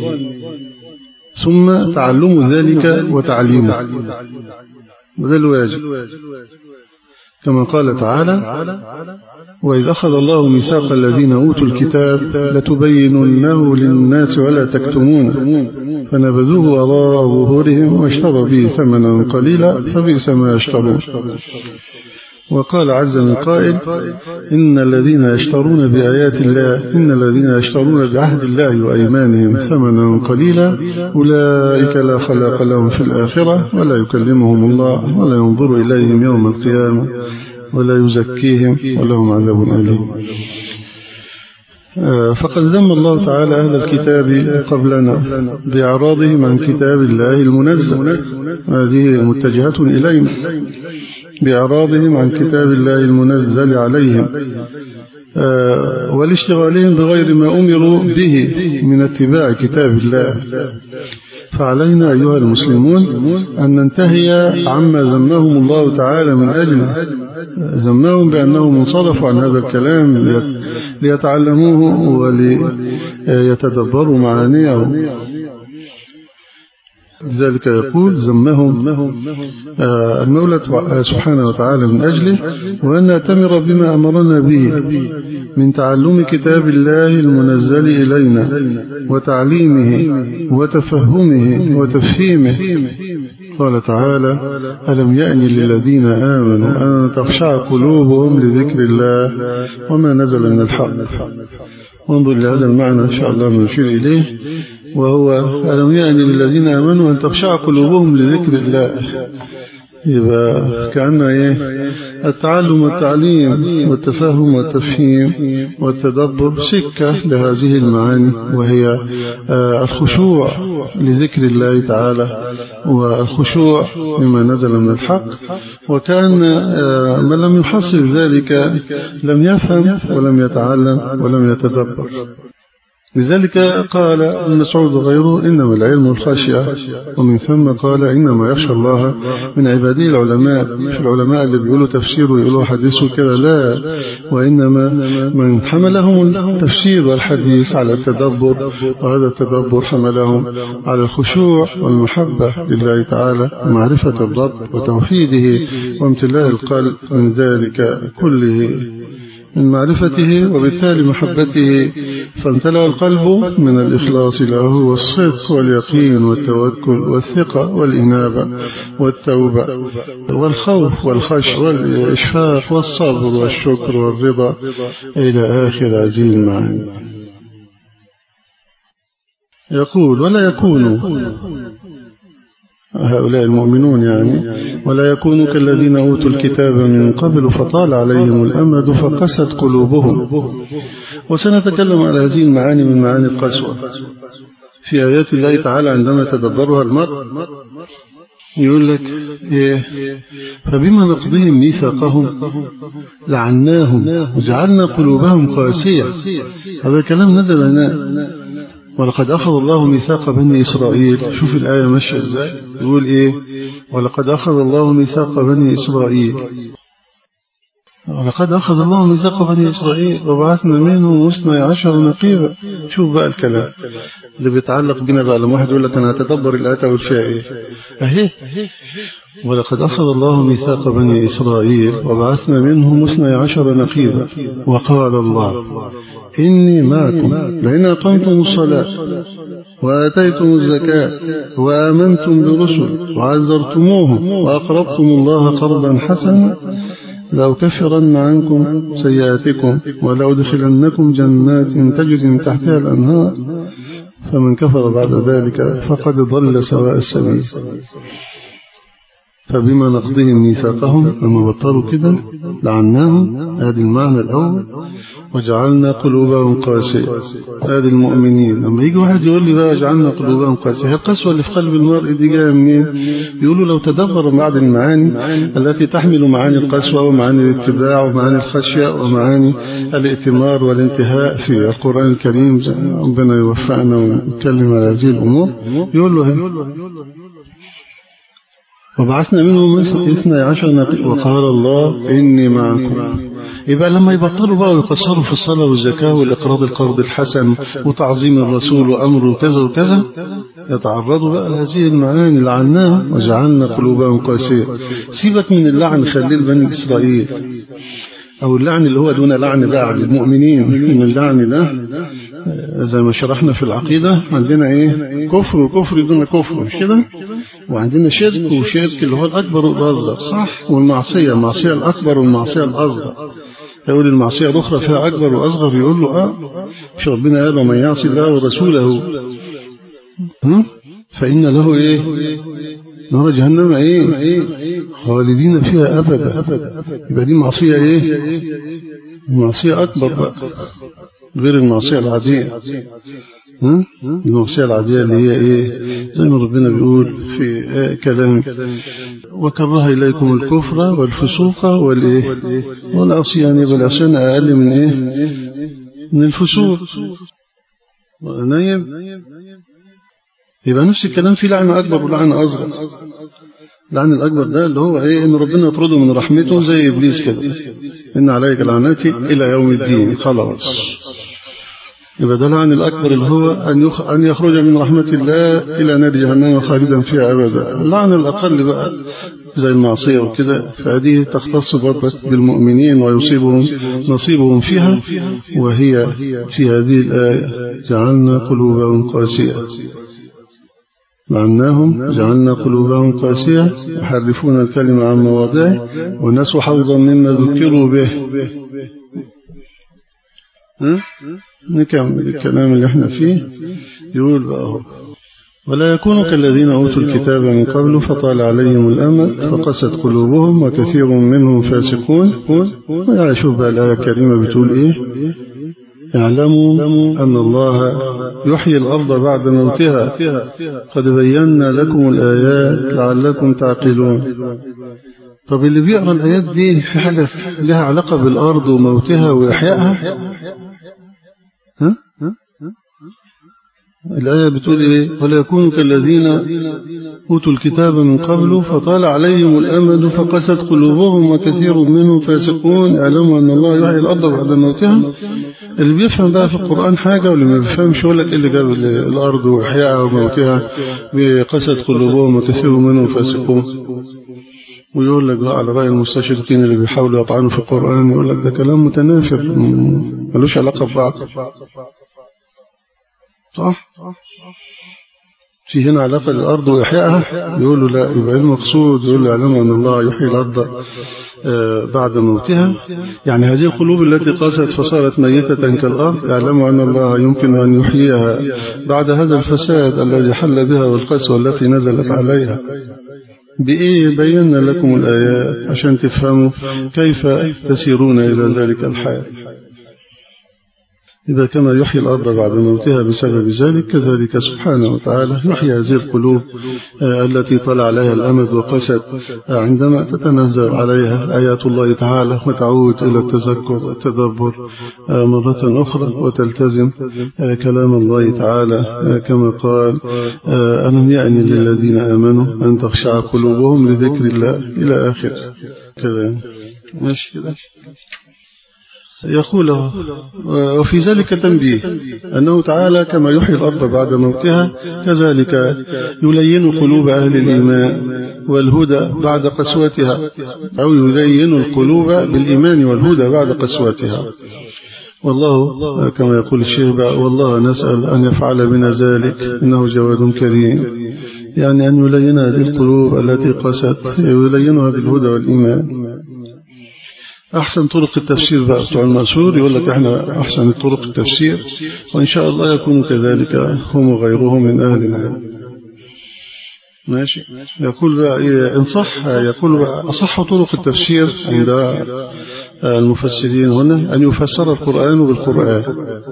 Speaker 1: ثم تعلم ذلك وتعليمه، وذا الواجب. كما قال تعالى: وإذ أخذ الله ميثاق الذين أوتوا الكتاب لتبيننه للناس ولا تكتمونه فنبذوه وراء ظهورهم واشتروا به ثمنا قليلا فبئس ما يشترون. وقال عز من قائل: إن الذين يشترون بآيات الله إن الذين يشترون بعهد الله وأيمانهم ثمنا قليلا أولئك لا خلاق لهم في الآخرة ولا يكلمهم الله ولا ينظر إليهم يوم القيامة ولا يزكيهم ولهم عذاب أليم. فقد ذم الله تعالى أهل الكتاب قبلنا بإعراضهم عن كتاب الله المنزل، هذه متجهة إلينا، بإعراضهم عن كتاب الله المنزل عليهم والاشتغالهم بغير ما أمروا به من اتباع كتاب الله. فعلينا أيها المسلمون أن ننتهي عما ذمهم الله تعالى من أجله. ذمهم بأنهم انصرفوا عن هذا الكلام ليتعلموه وليتدبروا معانيه. لذلك يقول ذمهم المولى سبحانه وتعالى من أجله وأن نأتمر بما أمرنا به من تعلم كتاب الله المنزل إلينا وتعليمه وتفهمه وتفهيمه. قال تعالى ألم يأن للذين آمنوا أن تخشع قلوبهم لذكر الله وما نزل من الحق. وانظر لهذا المعنى إن شاء الله نشير إليه، وهو ألم يأن للذين آمنوا أن تخشع قلوبهم لذكر الله. يبقى كأن التعلم والتعليم والتفهم والتفهيم والتدبر سكة لهذه المعاني، وهي الخشوع لذكر الله تعالى والخشوع لما نزل من الحق. وكان من لم يحصل ذلك لم يفهم ولم يتعلم ولم يتدبر. لذلك قال ابن مسعود وغيره إنما العلم الخشية، ومن ثم قال إنما يخشى الله من عباده العلماء. في العلماء اللي بيقولوا تفسير ويقولوا حديث وكذا، لا، وإنما من حملهم التفسير والحديث على التدبر، وهذا التدبر حملهم على الخشوع والمحبة لله تعالى ومعرفة الرب وتوحيده وامتلاء القلب من ذلك كله من معرفته وبالتالي محبته، فامتلأ القلب من الإخلاص له والصدق واليقين والتوكل والثقة والإنابة والتوبة والخوف والخشع والإشفاق والصبر والشكر والرضا إلى آخر هذه المعاني. يقول ولا يكون هؤلاء المؤمنون ولا يكونوا كالذين أوتوا الكتاب من قبل فطال عليهم الأمد فقست قلوبهم. وسنتكلم على هذه المعاني من معاني القسوة في آيات الله تعالى عندما تدبرها المرء. يقول لك فبما نقضهم ميثاقهم لعناهم وجعلنا قلوبهم قاسية. هذا الكلام نزل هنا ولقد أخذ الله ميثاق بني إسرائيل. شوف الآية ماشية إزاي، يقول ولقد أخذ الله ميثاق بني إسرائيل، ولقد أخذ الله ميثاق بني إسرائيل وبعثنا منهم 12 نقيبا. شوف بقى الكلام اللي بيتعلق بنا بقى. لما واحد يقول لك أنا هتدبر الآية والفيها أهي ولقد أخذ الله ميثاق بني إسرائيل وبعثنا منهم 12 نقيبا وقال الله إني معكم لئن أقمتم الصلاة وآتيتم الزكاة وآمنتم برسل وعزرتموهم وأقرضتم الله قرضا حسنا لأكفرن عنكم سيئاتكم ولأدخلنكم جنات تجري من تحتها الأنهار فمن كفر بعد ذلك فقد ضل سواء السبيل. فبما نقضهم ميثاقهم لما بطلوا كده لعناهم، هذا المعنى الأول، وجعلنا قلوبهم قاسية. هذا المؤمنين. لما يجي واحد يقول لي بقى جعلنا قلوبهم قاسية، القسوة اللي في قلب المرء دي جاية منين؟ يقولوا لو تدبر بعض المعاني التي تحمل معاني القسوة ومعاني الاتباع ومعاني الخشية ومعاني الائتمار والانتهاء في القرآن الكريم، ربنا يوفقنا ونتكلم على هذه الأمور. يقول له وبعثنا منهم 12 نقيب وقال الله إني معكم. يبقى لما يبطلوا بقى ويقصروا في الصلاة والزكاة والإقراض القرض الحسن وتعظيم الرسول وأمره كذا وكذا، يتعرضوا بقى لهذه المعاني لعناهم وجعلنا قلوبهم قاسية. سيبك من اللعن، خليل بني إسرائيل، أو اللعن اللي هو دون لعن بقى للمؤمنين. من اللعن ده زي ما شرحنا في العقيدة عندنا كفر وكفر دون كفر، مش كده؟ وعندنا شرك وشرك اللي هو الأكبر والأصغر، صح؟ والمعصية، المعصية الأكبر والمعصية الأصغر. يقول المعصية الأخرى فيها أكبر وأصغر، يقول له مش ربنا قال ومن يعصي الله ورسوله فإن له نار جهنم خالدين فيها أبدا. يبقى دي معصية معصية أكبر بقى. غير المعصية العادية. المعصية العادية اللي هي إيه؟ زي ما ربنا بيقول في كلام: وكره إليكم الكفر والفسوق والعصيان. يبقى العصيان أقل من إيه؟ من الفسوق. يبقى نفس الكلام في لعن أكبر ولعن أصغر. اللعن الأكبر ده اللي هو إيه؟ إن ربنا يطرده من رحمته زي إبليس كده: إن عليك لعنتي إلى يوم الدين. خلاص، يبقى ده اللعن الأكبر اللي هو أن يخرج من رحمة الله إلى نار جهنم خالدا فيها أبدا. اللعن الأقل بقى زي المعصية وكده، فهذه تختص برضك بالمؤمنين ويصيبهم نصيبهم فيها، وهي في هذه الآية: جعلنا قلوبهم قاسية. لعناهم جعلنا قلوبهم قاسية يحرفون الكلمة عن مواضعه ونسوا حظا مما ذكروا به. نكمل الكلام اللي احنا فيه. يقول بقى: ولا يكونوا كالذين أوتوا الكتاب من قبل فطال عليهم الأمد فقست قلوبهم وكثير منهم فاسقون. ويشوف بقى الآية الكريمة بتقول إيه: اعلموا أن الله يحيي الأرض بعد موتها قد بينا لكم الآيات لعلكم تعقلون. طب اللي بيقرأ الآيات دي في حاجة لها علاقة بالأرض وموتها وإحيائها؟ الآية بتقول إيه؟ ولا يكونوا كالذين أوتوا الكتاب من قبل فطال عليهم الأمد فقست قلوبهم وكثير منهم فاسقون. اعلموا أن الله يحيي الأرض بعد موتها. اللي بيفهم بقى في القرآن حاجة واللي ما بيفهمش يقول لك إيه اللي جاب الأرض وإحيائها وموتها بقست قلوبهم وكثير منهم فاسقون. ويقول لك بقى على رأي المستشرقين اللي بيحاولوا يطعنوا في القرآن، يقول لك ده كلام متنافر ملوش علاقة ببعض. صح؟ في هنا علاقة للأرض وإحيائها، يقولوا لا، يبقى المقصود يقول اعلموا أن الله يحيي الأرض بعد موتها، يعني هذه القلوب التي قاست فصارت ميتة كالأرض، اعلموا أن الله يمكن أن يحييها بعد هذا الفساد الذي حل بها والقسوة التي نزلت عليها. بإيه؟ بينا لكم الآيات عشان تفهموا كيف تسيرون إلى ذلك الحال. إذا كما يحيي الأرض بعد موتها بسبب ذلك، كذلك سبحانه وتعالى يحيي هذه القلوب التي طلع عليها الأمد وقست عندما تتنزل عليها آيات الله تعالى وتعود إلى التذكر والتدبر مرة أخرى وتلتزم كلام الله تعالى كما قال: ألم يأن للذين آمنوا أن تخشع قلوبهم لذكر الله إلى آخر كلام. ماشي كده. يقول: وفي ذلك تنبيه أنه تعالى كما يحيي الأرض بعد موتها كذلك يلين قلوب أهل الإيمان والهدى بعد قسوتها، أو يلين القلوب بالإيمان والهدى بعد قسوتها. والله كما يقول الشيخ بقى: والله نسأل أن يفعل بنا ذلك إنه جواد كريم. يعني أن يلين هذه القلوب التي قست، يلينها بالهدى والإيمان. أحسن طرق التفسير بقى بتوع المأثور يقول لك إحنا أحسن طرق التفسير، وإن شاء الله يكون كذلك هم وغيرهم من أهل العلم. ماشي. يقول بقى إيه إن صح، يقول بقى أصح طرق التفسير عند المفسرين هنا أن يفسر القرآن بالقرآن،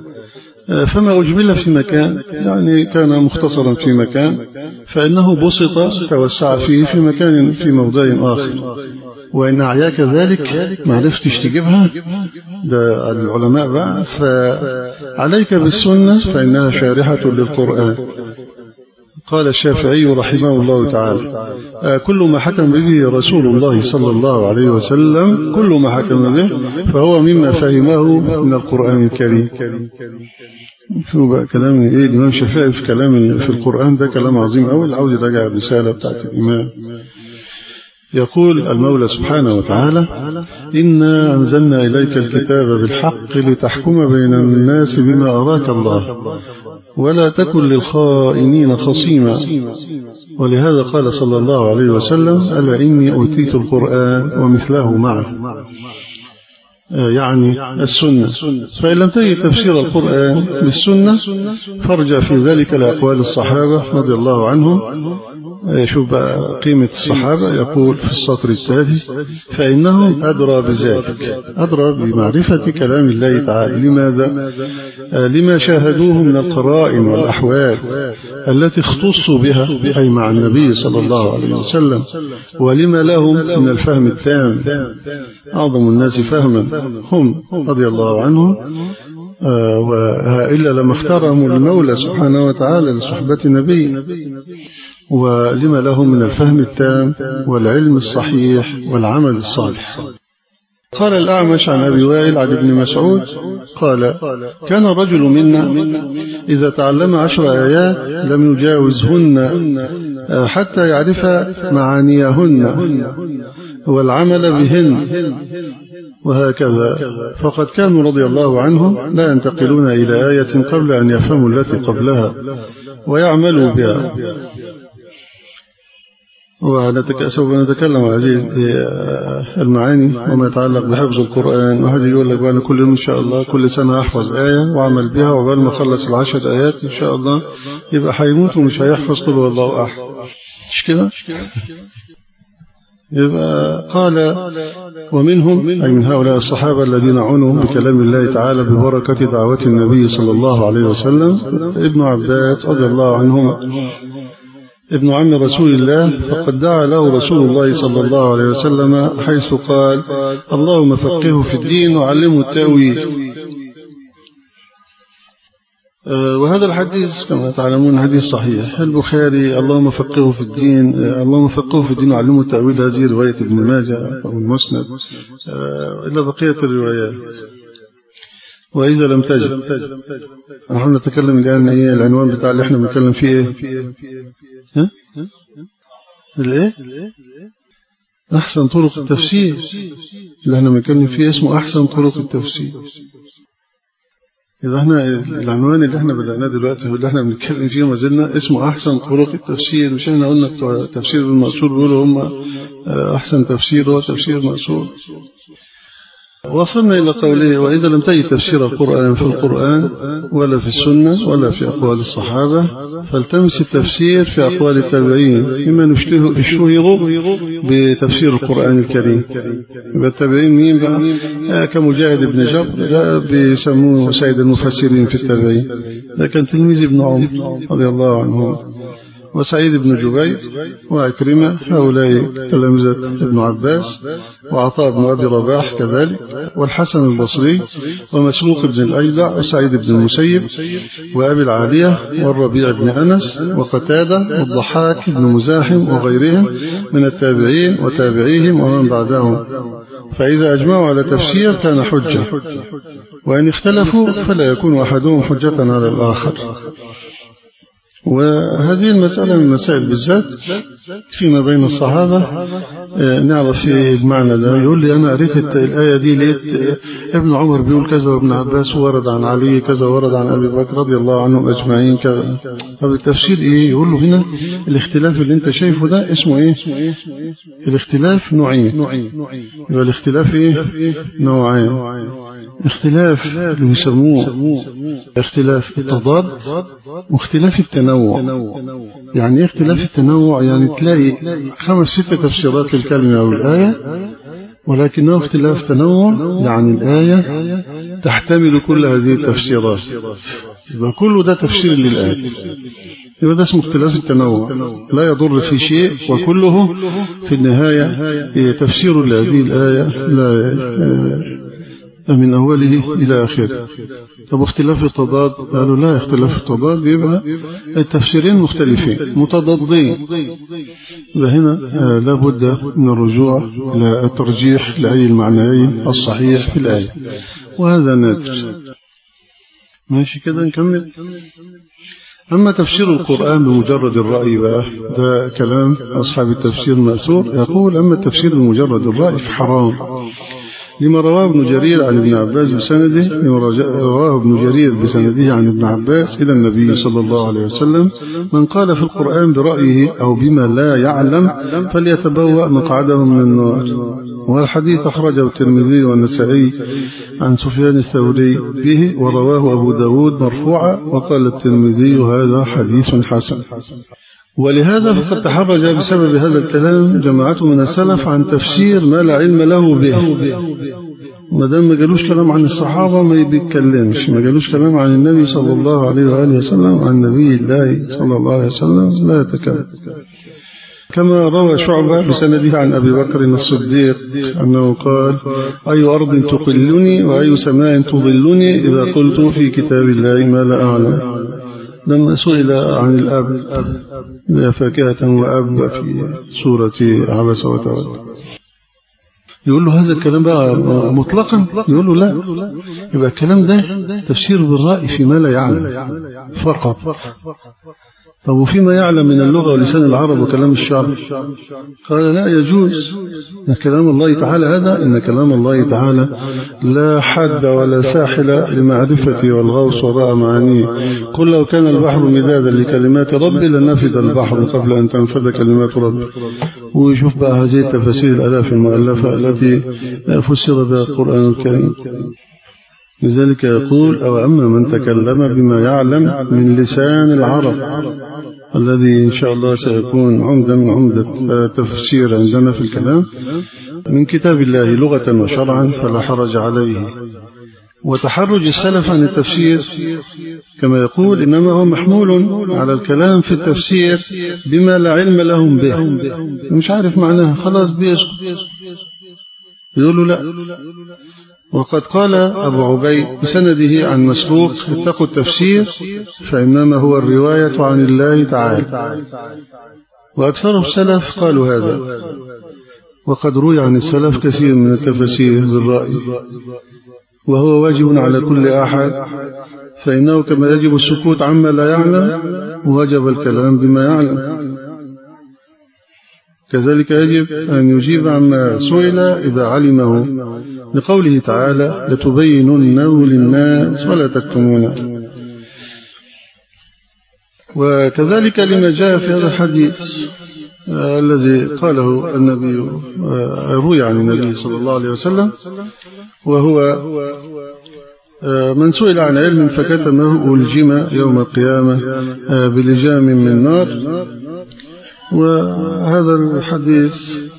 Speaker 1: فما أجمل في مكان يعني كان مختصرا في مكان، فإنه بسط توسع فيه في مكان في موضع آخر. وإن أعياك ذلك ما عرفتش تجيبها، ده العلماء بقى، فعليك بالسنة فإنها شارحة للقرآن. قال الشافعي رحمه الله تعالى: كل ما حكم به رسول الله صلى الله عليه وسلم، كل ما حكم به فهو مما فهمه من القرآن الكريم. شو بقى كلام إيه الإمام الشافعي في كلام في القرآن ده كلام عظيم أوي. العودة راجع الرسالة بتاعت الإمام. يقول المولى سبحانه وتعالى: إنا أنزلنا إليك الكتاب بالحق لتحكم بين الناس بما أراك الله ولا تكن للخائنين خصيما. ولهذا قال صلى الله عليه وسلم: ألا إني أوتيت القرآن ومثله معه، يعني السنة. فإن لم تجد تفسير القرآن بالسنة فارجع في ذلك لأقوال الصحابة رضي الله عنهم شوف بقى قيمة الصحابة. يقول في السطر التالي: فإنهم أدرى بذلك، أدرى بمعرفة كلام الله تعالى. لماذا؟ لما شاهدوه من القرائن والأحوال التي اختصوا بها أي مع النبي صلى الله عليه وسلم، ولما لهم من الفهم التام. أعظم الناس فهما هم رضي الله عنهم، وإلا لما اختارهم المولى سبحانه وتعالى لصحبة النبي. ولما لهم من الفهم التام والعلم الصحيح والعمل الصالح. قال الأعمش عن أبي وائل عن ابن مسعود قال: كان الرجل منا إذا تعلم 10 آيات لم يجاوزهن حتى يعرف معانيهن والعمل بهن، وهكذا. فقد كانوا رضي الله عنهم لا ينتقلون إلى آية قبل أن يفهموا التي قبلها ويعملوا بها. وسوف نتكلم عن هذه المعاني وما يتعلق بحفظ القرآن. وهذه يقول لك بأن كل يوم إن شاء الله كل سنة أحفظ آية وأعمل بها، وقبل ما أخلص 10 آيات إن شاء الله يبقى حيموت ومش هيحفظ قل هو الله أحد. مش كده؟ يبقى قال: ومنهم أي من هؤلاء الصحابة الذين عنوا بكلام الله تعالى ببركة دعوة النبي صلى الله عليه وسلم ابن عباس رضي الله عنهما، ابن عم رسول الله، فقد دعا له رسول الله صلى الله عليه وسلم حيث قال: اللهم فقهه في الدين وعلمه التأويل. وهذا الحديث كما تعلمون حديث صحيح البخاري: اللهم فقهه في الدين، اللهم فقهه في الدين وعلمه التأويل. هذه رواية ابن ماجه أو المسند إلى بقية الروايات. وإذا لم تجد، نحن نتكلم الآن إيه العنوان بتاع اللي احنا بنتكلم فيه إيه؟ الإيه؟ أحسن طرق التفسير. اللي احنا بنتكلم فيه اسمه أحسن طرق التفسير. إذا احنا العنوان اللي احنا بدأناه دلوقتي واللي احنا بنتكلم فيه ما زلنا اسمه أحسن طرق التفسير. مش احنا قلنا التفسير بالمأثور بيقولوا هم أحسن تفسير هو تفسير المأثور. وصلنا إلى قوله: وإذا لم تجد تفسير القرآن في القرآن ولا في السنة ولا في أقوال الصحابة فالتمس التفسير في أقوال التابعين مما اشتهروا بتفسير القرآن الكريم. التابعين مين بقى؟ كمجاهد بن جبر، ده بيسموه سيد المفسرين في التابعين، ده كان تلميذ ابن عمر رضي الله عنه، وسعيد بن جبير وأكرمة، هؤلاء تلامذة ابن عباس، وعطاء بن أبي رباح كذلك، والحسن البصري، ومسروق بن الأجدع، وسعيد بن المسيب، وأبي العالية، والربيع بن أنس، وقتادة، والضحاك بن مزاحم، وغيرهم من التابعين وتابعيهم ومن بعدهم. فإذا أجمعوا على تفسير كان حجة، وإن اختلفوا فلا يكون أحدهم حجة على الآخر. وهذه المسألة من المسائل بالذات فيما بين الصحابة نعرف في المعنى ده. يقول لي أنا قريت الآية دي لقيت ابن عمر بيقول كذا وابن عباس ورد عن علي كذا ورد عن أبي بكر رضي الله عنهم أجمعين كذا. طب التفسير إيه؟ يقول له هنا الاختلاف اللي أنت شايفه ده اسمه إيه؟ الاختلاف نوعين. يبقى الاختلاف إيه؟ نوعين. اختلاف اللي يسموه اختلاف التضاد واختلاف التنوع. يعني اختلاف التنوع يعني تلاقي 5-6 تفسيرات للكلمة أو الآية، ولكنه اختلاف تنوع يعني الآية تحتمل كل هذه التفسيرات، يبقى كله ده تفسير للآية، يبقى ده اسمه اختلاف التنوع، لا يضر في شيء وكله في النهاية تفسير لهذه الآية لا من أوله إلى آخره. طب اختلاف التضاد قالوا لا، اختلاف التضاد يبقى التفسيرين مختلفين متضادين، فهنا لابد من الرجوع إلى الترجيح لأي المعنيين الصحيح في الآية، وهذا نادر. ماشي كده نكمل. أما تفسير القرآن بمجرد الرأي بقى ده كلام أصحاب التفسير المأثور. يقول أما التفسير بمجرد الرأي فحرام، لما رواه ابن جرير عن ابن عباس بسنده، رواه ابن جرير بسنده عن ابن عباس إلى النبي صلى الله عليه وسلم: من قال في القرآن برأيه أو بما لا يعلم فليتبوأ مقعده من النار. والحديث أخرجه الترمذي والنسائي عن سفيان الثوري به، ورواه أبو داود مرفوعا، وقال الترمذي هذا حديث حسن. ولهذا فقد تحرج بسبب هذا الكلام جماعة من السلف عن تفسير ما لا علم له به. ما دام ما قالوش كلام عن الصحابة ما بيتكلمش، ما قالوش كلام عن النبي صلى الله عليه وآله وسلم، عن نبي الله صلى الله عليه وسلم لا يتكلم. كما روى شعبة بسنده عن أبي بكر الصديق أنه قال: أي أرض تقلني وأي سماء تظلني إذا قلت في كتاب الله ما لا أعلم. لما سئل عن الأب فاكهة وأب في سورة عبس وتولى، يقول له هذا الكلام بقى مطلقا؟ يقول له لا، يبقى الكلام ده تفسير بالرأي فيما لا يعلم فقط. طب وفيما يعلم من اللغة ولسان العرب وكلام الشعب؟ قال لا يجوز. إن كلام الله تعالى هذا، إن كلام الله تعالى لا حد ولا ساحل لمعرفته والغوص وراء معانيه. قل لو كان البحر مدادا لكلمات ربي لنفد البحر قبل أن تنفد كلمات ربي. ويشوف بقى هذه التفاسير الآلاف المؤلفة التي فسر بها القرآن الكريم. لذلك يقول: أو أما من تكلم بما يعلم من لسان العرب، الذي إن شاء الله سيكون عمدة من عمدة تفسير عندنا في الكلام، من كتاب الله لغة وشرعا فلا حرج عليه. وتحرج السلف عن التفسير كما يقول إنما هو محمول على الكلام في التفسير بما لا علم لهم به، مش عارف معناها خلاص بيسكت، يقولوا لا. وقد قال أبو عبيد بسنده عن مسروق: اتقوا التفسير فإنما هو الرواية عن الله تعالى. وأكثر السلف قالوا هذا. وقد روي عن السلف كثير من التفسير بالرأي، وهو واجب على كل أحد، فإنه كما يجب السكوت عما لا يعلم وجب الكلام بما يعلم، كذلك يجب أن يجيب عما سئل إذا علمه، لقوله تعالى: لتبيننه للناس ولا تكتمونه. وكذلك لما جاء في هذا الحديث الذي قاله النبي، روي عن النبي صلى الله عليه وسلم، وهو: من سئل عن علم فكتمه ألجم يوم القيامة بلجام من نار. وهذا الحديث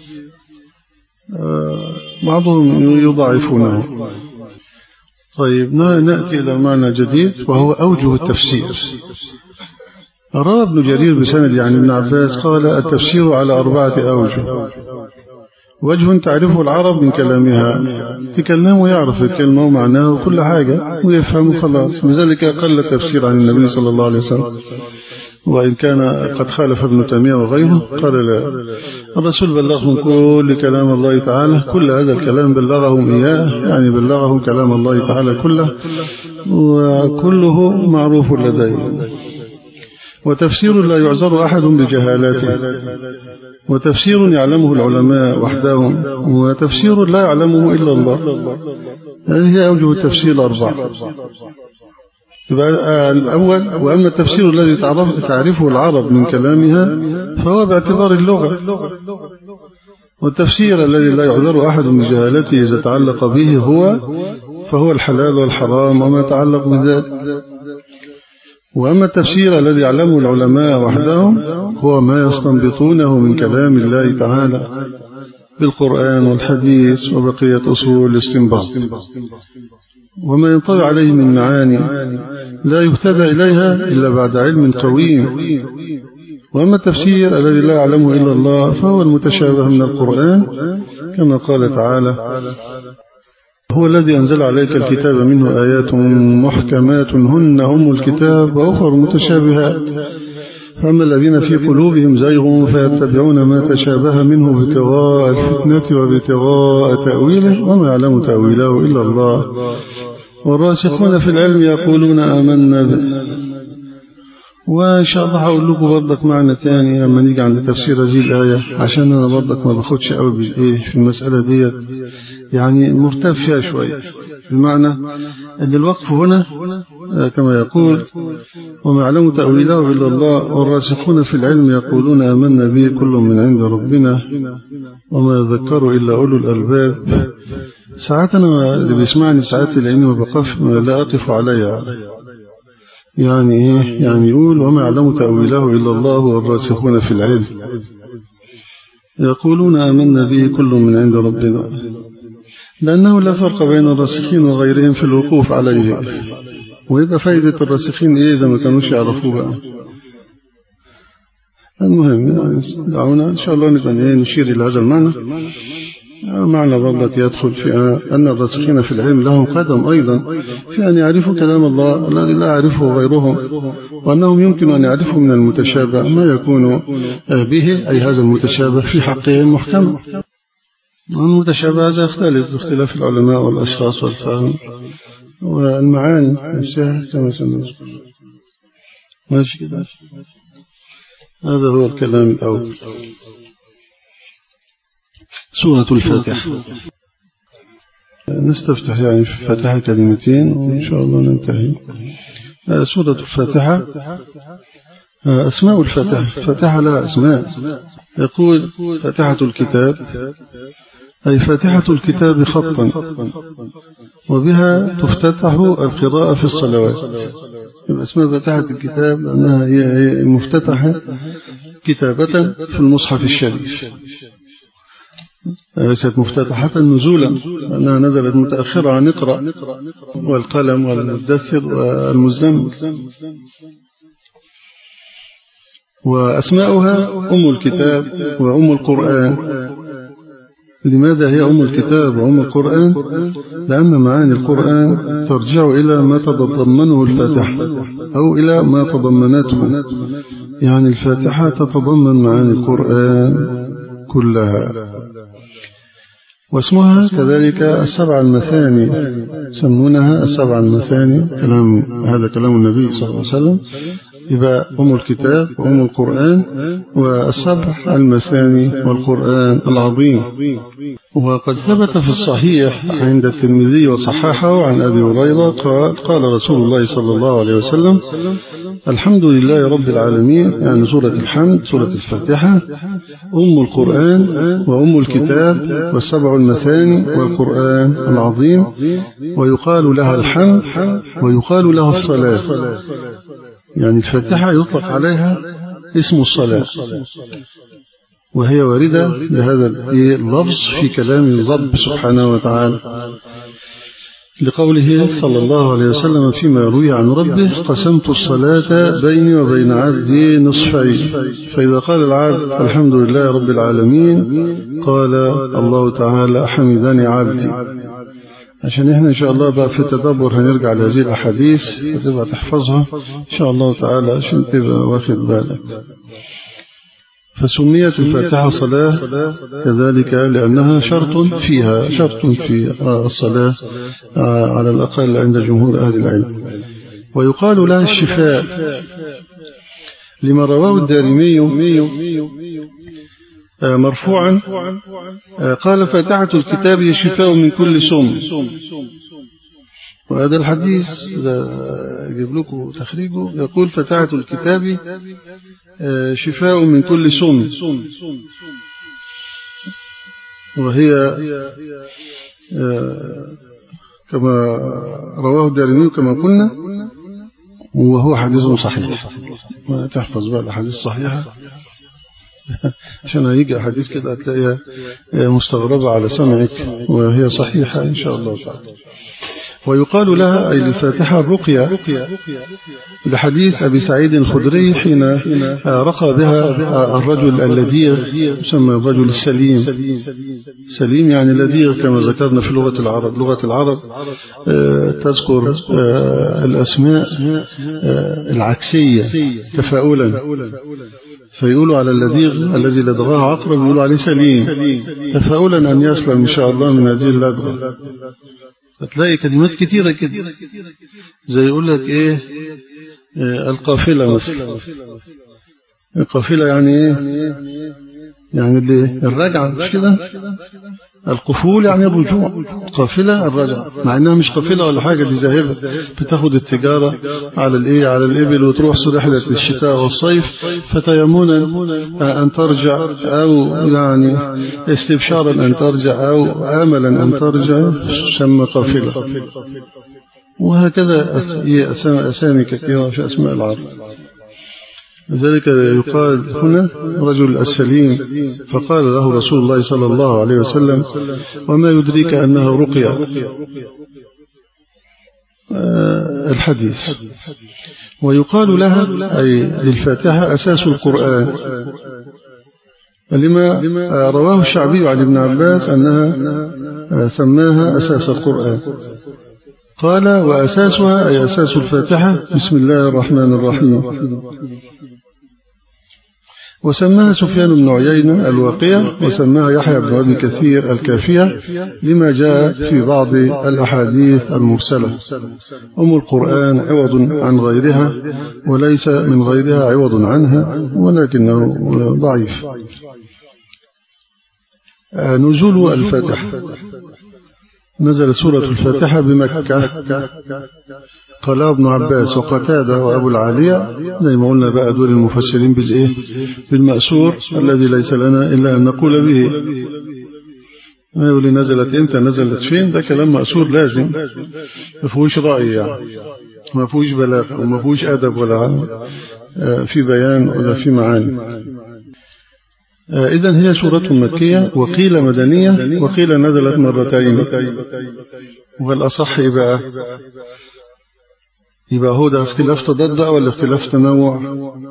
Speaker 1: بعضهم يضاعفونه. طيب نأتي إلى معنى جديد وهو أوجه التفسير. روى ابن جرير بسند عن ابن عباس قال: التفسير على 4 أوجه. وجه تعرفه العرب من كلامها، تكلم ويعرف الكلمة ومعناها وكل حاجة ويفهم خلاص، لذلك قل التفسير عن النبي صلى الله عليه وسلم، وإن كان قد خالف ابن تيمية وغيره قال لا، الرسول بلغهم كل كلام الله تعالى، كل هذا الكلام بلغهم إياه، يعني بلغهم كلام الله تعالى كله، وكله معروف لديهم. وتفسير لا يعذر أحد بجهالاته، وتفسير يعلمه العلماء وحدهم، وتفسير لا يعلمه إلا الله. هذه هي أوجه التفسير 4. الأول: وأما التفسير الذي تعرفه العرب من كلامها فهو باعتبار اللغة، والتفسير الذي لا يعذر أحد بجهالته إذا تعلق به فهو الحلال والحرام وما يتعلق بذلك. وأما التفسير الذي يعلمه العلماء وحدهم هو ما يستنبطونه من كلام الله تعالى بالقرآن والحديث وبقية أصول الاستنباط، وما ينطبع عليه من معاني لا يهتدى إليها إلا بعد علم قويم. وأما التفسير الذي لا يعلمه إلا الله فهو المتشابه من القرآن، كما قال تعالى: هو الذي أنزل عليك الكتاب منه آيات محكمات هن أم الكتاب وأخر متشابهات، فأما الذين في قلوبهم زيغ فيتبعون ما تشابه منه ابتغاء الفتنة وابتغاء تأويله وما يعلم تأويله إلا الله، والراسخون في العلم يقولون آمنا به. وإن شاء الله هقول لكم برضك معنى تاني لما نيجي عند تفسير هذه الآية، عشان أنا برضك ما باخدش قوي بالإيه في المسألة ديت، يعني مرتب فيها شوية، بمعنى أن الوقف هنا كما يقول: وما يعلم تأويله إلا الله والراسخون في العلم يقولون آمنا به كل من عند ربنا وما يذكر إلا أولو الألباب. ساعات أنا اللي بيسمعني ساعات لأني لا أقف عليها، يعني يقول وما يعلم تأويله إلا الله والراسخون في العلم يقولون آمنا به كل من عند ربنا، لأنه لا فرق بين الراسخين وغيرهم في الوقوف عليه. ويبقى فايدة الراسخين إيه إذا ما كانوش يعرفوه بقى؟ المهم يعني دعونا إن شاء الله نشير إلى هذا المعنى. معنى برضك يدخل في أن الراسخين في العلم لهم قدم أيضا في أن يعرفوا كلام الله الذي لا يعرفه غيرهم، وأنهم يمكن أن يعرفوا من المتشابه ما يكون به، أي هذا المتشابه في حقهم محكم. المتشابه هذا يختلف باختلاف العلماء والأشخاص والفهم والمعاني كما سنذكر. ماشي كده، هذا هو الكلام الأول. سورة الفاتحة نستفتح يعني في الفاتحة كلمتين وإن شاء الله ننتهي. سورة الفاتحة أسماء الفاتحة. الفاتحة لها أسماء. يقول فاتحة الكتاب أي فاتحة الكتاب خطا، وبها تفتتح القراءة في الصلوات. اسمها فاتحة الكتاب لأنها هي مفتتحة كتابة في المصحف الشريف، ليست مفتتحة نزولا لأنها نزلت متأخرة عن اقرأ والقلم والمدثر والمزمل. وأسماؤها أم الكتاب وأم القرآن. لماذا هي أم الكتاب وأم القرآن؟ لأن معاني القرآن ترجع إلى ما تتضمنه الفاتحة أو إلى ما تضمنته، يعني الفاتحة تتضمن معاني القرآن كلها. واسمها كذلك السبع المثاني، يسمونها السبع المثاني. هذا كلام النبي صلى الله عليه وسلم. يبقى أم الكتاب وأم القرآن والسبع المثاني والقرآن العظيم. وقد ثبت في الصحيح عند الترمذي وصححه عن أبي هريرة قال رسول الله صلى الله عليه وسلم الحمد لله رب العالمين، يعني سورة الحمد سورة الفاتحة أم القرآن وأم الكتاب والسبع المثاني والقرآن العظيم، ويقال لها الحمد ويقال لها الصلاة. يعني الفاتحة يطلق عليها اسم الصلاة، وهي واردة بهذا اللفظ في كلام الرب سبحانه وتعالى، لقوله صلى الله عليه وسلم فيما يروي عن ربه قسمت الصلاة بيني وبين عبدي نصفين، فإذا قال العبد الحمد لله رب العالمين قال الله تعالى حمدني عبدي. عشان احنا ان شاء الله بقى في التدبر هنرجع لهذه الاحاديث فتبقى تحفظها ان شاء الله تعالى عشان تبقى واخد بالك. فسميت الفاتحة صلاة كذلك لأنها شرط في الصلاة على الأقل عند جمهور أهل العلم. ويقال لها الشفاء لما رواه الدارمي مرفوعا قال فاتحة الكتاب هي شفاء من كل سم. وهذا الحديث أجيب لكم تخريجه يقول فاتحة الكتاب شفاء من كل سم، وهي كما رواه الدارمي كما قلنا، وهو حديث صحيح. ما تحفظ بقى الحديث الصحيحة عشان يجي حديث كده هتلاقيها مستغربة على سمعك، وهي صحيحة إن شاء الله تعالى. ويقال لها أي الفاتحة الرقية لحديث أبي سعيد الخدري حين رقى بها الرجل الذي يسمى الرجل السليم. سليم يعني لذيذ كما ذكرنا في لغة العرب. لغة العرب تذكر الأسماء العكسية تفاؤلا، فيقولوا على اللذيغ الذي لدغاه عقرب يقولوا عليه سليم تفاؤلا أن يسلم إن شاء الله من هذه اللدغة. فتلاقي كلمات كتيرة كده زي يقول لك إيه القافلة مثلا. القافلة يعني إيه؟ يعني الرجعة مش كده. القفول يعني الرجوع، قافلة الرجعة، مع انها مش قافلة ولا حاجة، دي ذاهبة بتاخد التجارة على على الإبل وتروح رحلة الشتاء والصيف، فتيمونا أن ترجع أو يعني استبشارا أن ترجع أو آملا أن ترجع تسمى قافلة. وهكذا أسامي كثيرة في أسماء العرب. لذلك يقال هنا رجل السليم فقال له رسول الله صلى الله عليه وسلم وما يدريك أنها رقية الحديث. ويقال لها أي للفاتحة أساس القرآن، لما رواه الشعبي عن ابن عباس أنها سماها أساس القرآن. قال وأساسها أي أساس الفاتحة بسم الله الرحمن الرحيم. وسماها سفيان بن عيينة الواقية، وسماها يحيى بن أبي كثير الكافية، لما جاء في بعض الأحاديث المرسلة. القرآن عوض عن غيرها وليس من غيرها عوض عنها، ولكنه ضعيف. نزول الفاتحة. نزل سورة الفاتحة بمكة، قال ابن عباس وقتادة وأبو العالية، زي ما قلنا بقى دول المفسرين بالمأسور الذي ليس لنا إلا أن نقول به. ما يقول لي نزلت إمتى نزلت فين، ده كلام مأسور لازم، ما فيهوش رأي يعني، ما فيهوش بلاغة وما فيهوش أدب ولا في بيان ولا في معاني. إذن هي سورة مكية، وقيل مدنية، وقيل نزلت مرتين. والأصح يبقى هو ده اختلاف تضاد ولا اختلاف تنوع؟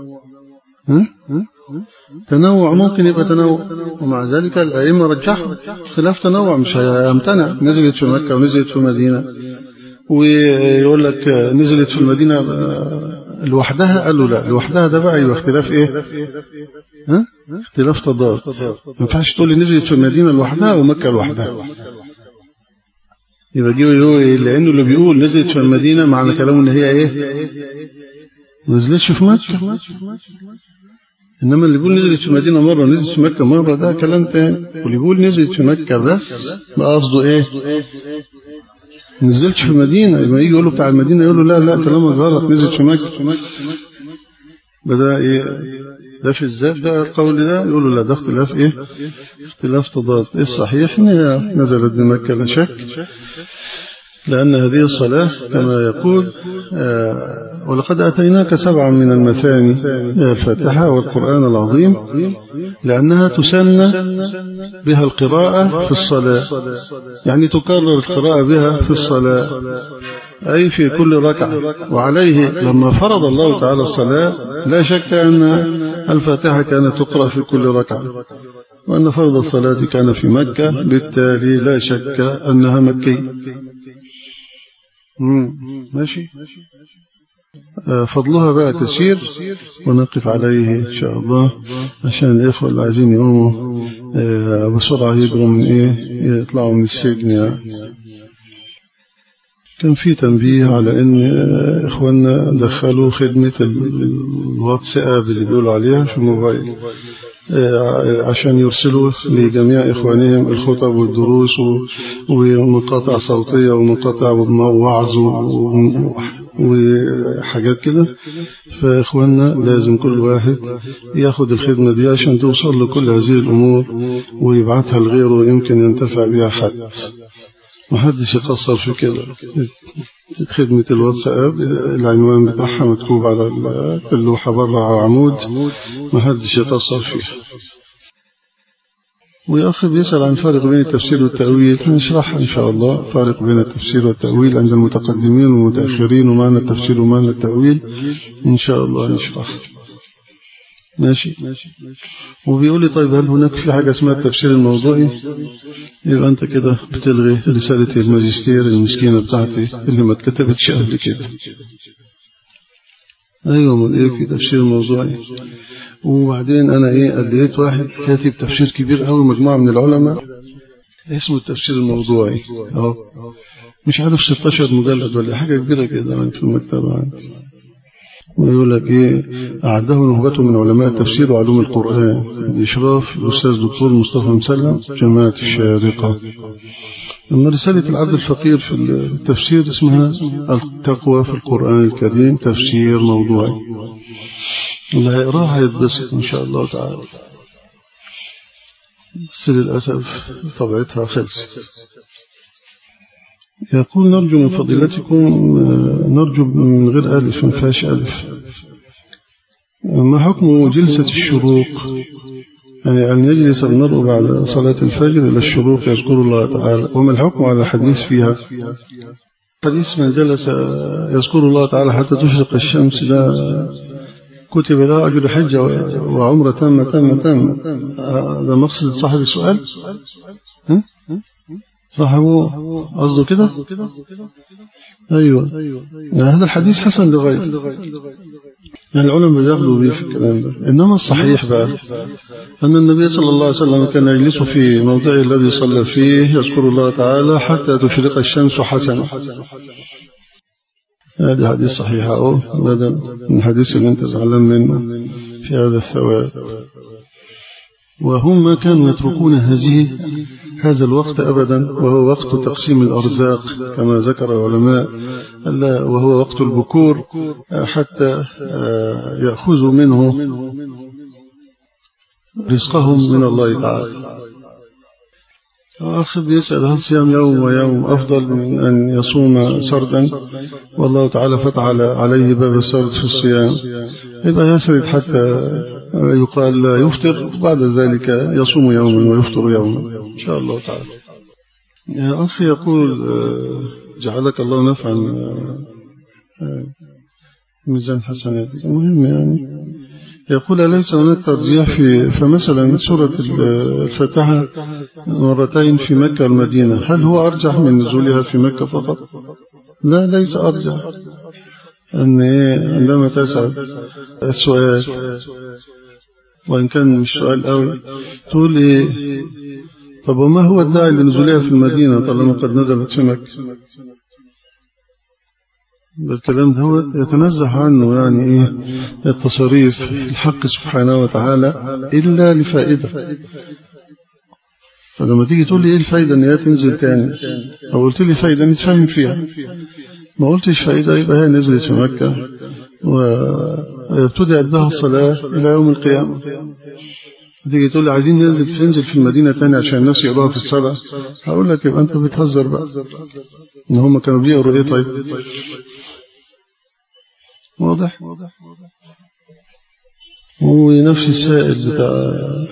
Speaker 1: تنوع ممكن يبقى تنوع، ومع ذلك الأئمة رجحوا اختلاف تنوع، مش هيمتنع. نزلت في مكة ونزلت في المدينة، ويقول لك نزلت في المدينة لوحدها، قالوا لا لوحدها ده بقى يبقى اختلاف ايه؟ اختلاف تضاد. ما ينفعش تقول لي نزلت في المدينة لوحدها ومكة لوحدها، يبقى جيوا لأنه اللي بيقول نزلت في المدينة معنى كلامه ان هي ايه؟ نزلتش في مكة. إنما اللي بيقول نزلت في المدينة مرة نزلت في مكة مرة ده كلام تاني. واللي بيقول نزلت في مكة بس ده قصده ايه؟ نزلتش في المدينة. يبقى يجي يقولوا بتاع المدينة يقولوا لا كلامك غلط، نزلت في مكة. بدأ ايه ده في الذات ده القول ده، يقولوا لا ده اختلاف ايه؟ اختلاف تضاد. الصحيح ان نزلت بمكة لا شك، لأن هذه الصلاة كما يقول ولقد أتيناك 7 من المثاني الفاتحة والقرآن العظيم، لأنها تسنى بها القراءة في الصلاة، يعني تكرر القراءة بها في الصلاة أي في كل ركعة. وعليه لما فرض الله تعالى الصلاة لا شك أن الفاتحة كانت تقرأ في كل ركعة، وأن فرض الصلاة كان في مكة، بالتالي لا شك أنها مكية. ماشي. فضلها بقى كثير، ونقف عليه إن شاء الله عشان الإخوة اللي عايزين يقوموا بسرعة يجروا من يطلعوا من السجن يعني. كان في تنبيه على ان اخواننا دخلوا خدمة الواتساب اللي بيقولوا عليها في الموبايل عشان يرسلوا لجميع اخوانهم الخطب والدروس ومقاطع صوتية ومقاطع وعظ وحاجات كده. فاخواننا لازم كل واحد ياخد الخدمة دي عشان توصل له كل هذه الامور ويبعتها لغيره يمكن ينتفع بها حد. محدش يقصر في كده. خدمة الواتساب العنوان بتاعها مكتوب على اللوحة بره على عمود، محدش يقصر فيها. ويا أخي بيسأل عن فرق بين التفسير والتأويل، نشرحها إن شاء الله. فرق بين التفسير والتأويل عند المتقدمين والمتأخرين، ومعنى التفسير ومعنى التأويل إن شاء الله نشرح. ماشي. وبيقول لي طيب هل هناك في حاجة اسمها التفسير الموضوعي؟ يبقى أنت كده بتلغي رسالة الماجستير المسكينة بتاعتي اللي ما اتكتبتش قبل كده. أيوة من إيه في تفسير موضوعي. وبعدين أنا أديت واحد كاتب تفسير كبير قوي مجموعة من العلماء اسمه التفسير الموضوعي مش عارف 16 مجلد ولا حاجة كبيرة كده في المكتبة عندي. ويقول لك أعده نهبته من علماء التفسير وعلوم القرآن بإشراف الأستاذ دكتور مصطفى مسلم جامعة الشارقة. أما رسالة العبد الفقير في التفسير اسمها التقوى في القرآن الكريم تفسير موضوعي، اللي هيقراها هيتبسط إن شاء الله تعالى، بس للأسف طبعتها خلصت. يقول نرجو من فضيلتكم، نرجو من غير ألف ما فيهاش ألف، ما حكم جلسة الشروق؟ يعني أن يجلس المرء بعد صلاة الفجر إلى الشروق يذكر الله تعالى، وما الحكم على الحديث فيها؟ حديث من جلس يذكر الله تعالى حتى تشرق الشمس ده كتب له أجر حجة وعمرة تامة. هذا مقصد صاحب السؤال؟ صاحبه قصده كده؟ أيوة، هذا الحديث حسن لغاية، يعني العلماء بياخدوا بيه في الكلام ده. إنما الصحيح بقى أن النبي صلى الله عليه وسلم كان يجلس في موضعه الذي صلى فيه يذكر الله تعالى حتى تشرق الشمس حسنة. هذا حديث صحيح، هذا من الحديث اللي انت زعلان منه في هذا الثواب. وهم كانوا يتركون هذا الوقت أبدا، وهو وقت تقسيم الأرزاق كما ذكر العلماء، وهو وقت البكور حتى يأخذوا منه رزقهم من الله تعالى. أخي بيسأل هل صيام يوم ويوم أفضل من أن يصوم سردا؟ والله تعالى فتح عليه باب السرد في الصيام، يبقى يسرد حتى يقال لا يفطر، وبعد ذلك يصوم يوما ويفطر يوما إن شاء الله تعالى. يا أخي يقول جعلك الله نفعا ميزان حسناتك، المهم يعني يقول أليس هناك ترجيح فمثلا سورة الفاتحة مرتين في مكة والمدينة، هل هو أرجح من نزولها في مكة فقط؟ لا، ليس أرجح. عندما تسأل السؤال وإن كان مش سؤال قوي تقول إيه؟ طب وما هو الداعي لنزولها في المدينة طالما قد نزلت في مكة؟ بالكلام ده يتنزه عنه يعني إيه التصريف الحق سبحانه وتعالى إلا لفائدة. فلما تيجي تقول لي إيه الفائدة إن هي تنزل تاني، أو قلت لي فائدة نتفهم فيها، ما قلتش فائدة يبقى هي نزلت في مكة وابتدأت بها الصلاة إلى يوم القيامة. تيجي تقول لي عايزين ننزل في المدينة تاني عشان الناس يقروها في الصلاة، هقول لك يبقى أنت بتهزر بقى، إن هم كانوا بيقروا إيه؟ طيب واضح. ونفس السائل بتاع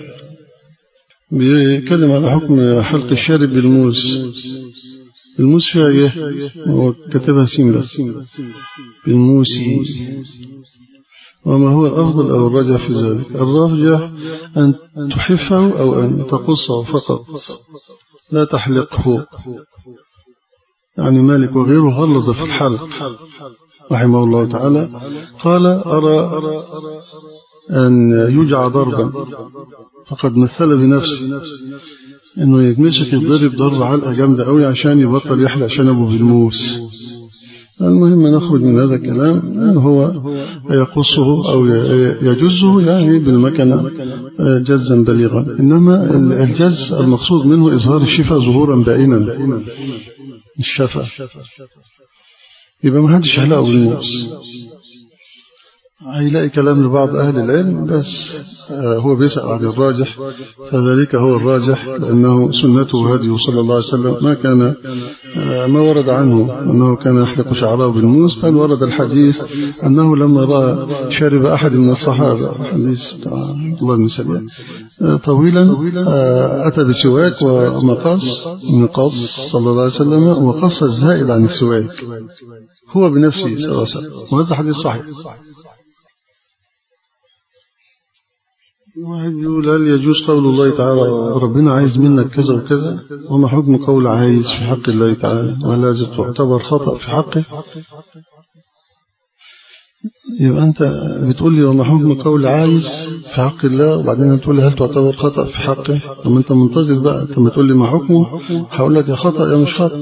Speaker 1: بيتكلم على حكم حلق الشارب بالموس. الموس فيها ايه؟ هو كتبها سين بس، بالموسي. وما هو الأفضل أو الراجح في ذلك؟ الراجح أن تحفه أو أن تقصه فقط، لا تحلقه. يعني مالك وغيره غلظ في الحلق رحمه الله تعالى، قال أرى أن يجع ضربا، فقد مثل بنفسه أنه يتمسك يضرب ضرب علقة جامدة قوي عشان يبطل يحلق شنبه بالموس. المهم نخرج من هذا الكلام أنه هو يقصه أو يجزه يعني بالمكنة جزا بليغا، إنما الجز المقصود منه إظهار الشفة ظهورا بائنا، الشفة، يبقى ما حدش يحلقه بالموس. هيلاقي كلام لبعض أهل العلم، بس هو بيسأل عن الراجح، فذلك هو الراجح، لأنه سنته هديه صلى الله عليه وسلم ما ورد عنه أنه كان يحلق شعره بالموس، بل ورد الحديث أنه لما رأى شارب أحد من الصحابة، حديث الله بن سليم طويلا، أتى بسواك ومقص صلى الله عليه وسلم، وقص الزائد عن السواك هو بنفسه صلى الله عليه وسلم، وهذا حديث صحيح. واحد يقول هل يجوز قول الله تعالى ربنا عايز منك كذا وكذا؟ وما حكم قول عايز في حق الله تعالى؟ ولا تعتبر خطأ في حقه؟ يبقى أنت بتقول لي وما حكم قول عايز في حق الله، وبعدين تقول لي هل تعتبر خطأ في حقه؟ طب أنت منتظر بقى، أنت ما تقول لي ما حكمه، هقول لك يا خطأ يا مش خطأ.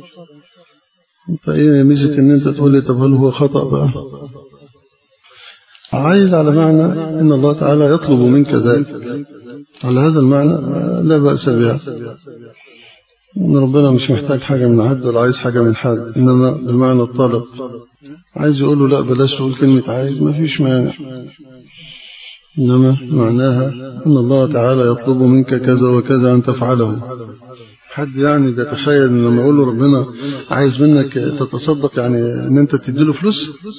Speaker 1: فإيه ميزة إن أنت تقول لي طب هل هو خطأ بقى؟ عايز على معنى إن الله تعالى يطلب منك ذلك، على هذا المعنى لا بأس بها، إن ربنا مش محتاج حاجة من حد ولا عايز حاجة من حد، إنما بمعنى الطلب. عايز يقول له لا بلاش تقول كلمة عايز، ما فيش مانع، إنما معناها أن الله تعالى يطلب منك كذا وكذا أن تفعله، حد يعني بيتخيل ان لما يقول له ربنا عايز منك تتصدق يعني ان انت تديله فلوس؟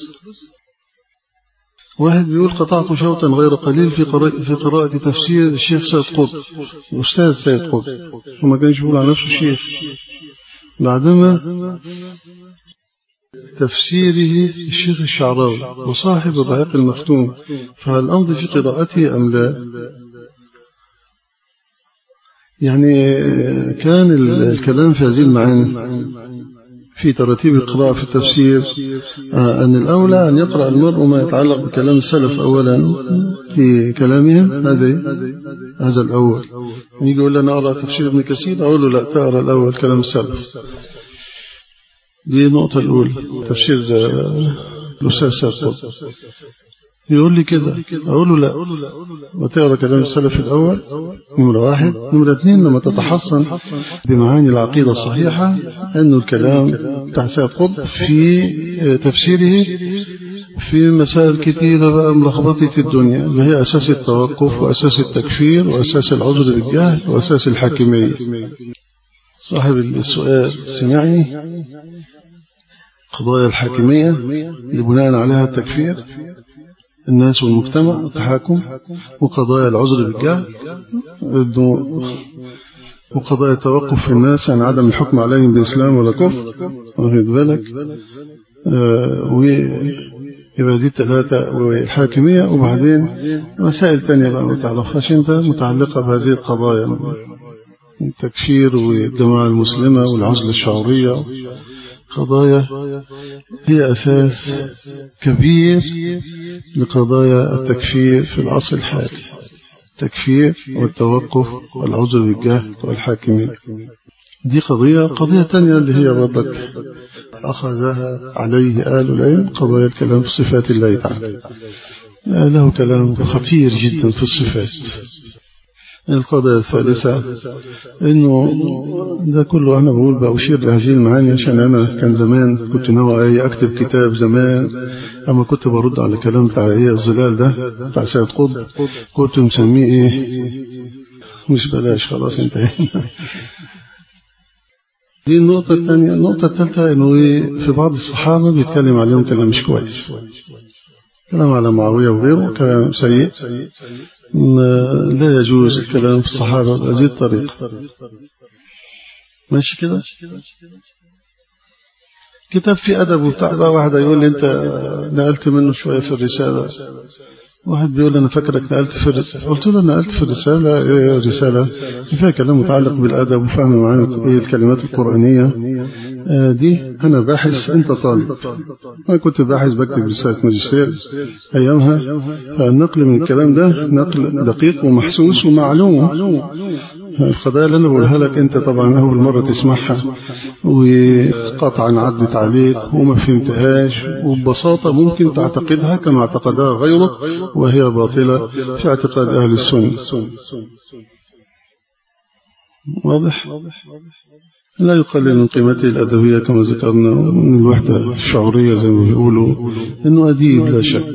Speaker 1: واحد بيقول قطعت شوطا غير قليل في قراءة تفسير الشيخ سيد قطب، الأستاذ سيد قطب، وما كانش يقول على نفسه شيخ، بعدما تفسيره الشيخ الشعراوي وصاحب الرحيق المختوم، فهل أمضي في قراءته أم لا؟ يعني كان الكلام في هذه المعاني في ترتيب القراءة في التفسير أن الأولى أن يقرأ المرء ما يتعلق بكلام السلف أولا في كلامهم، هذا الأول. يجي يقول لنا أقرأ تفسير ابن كثير، أقول له لا، تقرأ الأول كلام السلف. دي النقطة الأولى، تفسير الأستاذ سيد. يقول لي كده، أقول له لا، وتقرأ كلام السلف الأول، نمرة واحد. نمرة اثنين، لما تتحصن بمعاني العقيدة الصحيحة أنه الكلام بتاع سيد قطب في تفسيره في مسائل كثيرة بقى ملخبطة الدنيا، اللي هي أساس التوقف وأساس التكفير وأساس العذر بالجهل وأساس الحاكمية. صاحب السؤال سمعني قضايا الحاكمية اللي بناء عليها التكفير الناس والمجتمع والتحاكم، وقضايا العذر بالجهل، وقضايا التوقف في الناس عن عدم الحكم عليهم بإسلام ولا كفر، واخد بالك، ويبقى دي الثلاثة والحاكمية. وبعدين مسائل تانية بقى ما تعرفهاش انت متعلقة بهذه القضايا، التكفير والجماعة المسلمة والعزلة الشعورية، قضايا هي أساس كبير لقضايا التكفير في العصر الحالي، التكفير والتوقف والعذر بالجهل والحاكمية. دي قضية تانية اللي هي برضك أخذها عليه آل العلم، قضايا الكلام في صفات الله تعالى، له كلام خطير جدا في الصفات. القضية الثالثة إنه ده كله أنا بقول بأشير لهذه المعاني عشان أنا كان زمان كنت ناوي أكتب كتاب زمان، أما كنت برد على كلام بتاع الظلال ده بتاع سيد قطب، كنت مسميه إيه، مش بلاش خلاص انتهينا. دي النقطة الثانية. النقطة الثالثة إنه في بعض الصحابة بيتكلم عليهم كلام مش كويس، كلام على معاوية وغيره كلام سيء، لا يجوز الكلام في الصحابة بهذه الطريقة. ماشي كده؟ كتاب في أدب وبتاع بقى، واحد يقول لي أنت نقلت منه شوية في الرسالة، واحد بيقول أنا فاكرك نقلت في الرسالة، قلت له نقلت في الرسالة رسالة فيها كلام متعلق بالأدب وفهم معاني إيه الكلمات القرآنية دي. أنا باحث، أنت طالب، أنا كنت باحث بكتب رسالة ماجستير أيامها، فالنقل من الكلام ده نقل دقيق ومحسوس ومعلوم. القضايا اللي أنا بقولها لك أنت طبعا أول مرة تسمعها وقطعا عدت عليك وما فهمتهاش، وببساطة ممكن تعتقدها كما اعتقدها غيرك وهي باطلة في اعتقاد أهل السنة. واضح؟ لا يقلل من قيمته الأدبية كما ذكرنا، من الوحدة الشعورية زي ما بيقولوا، إنه أديب لا شك،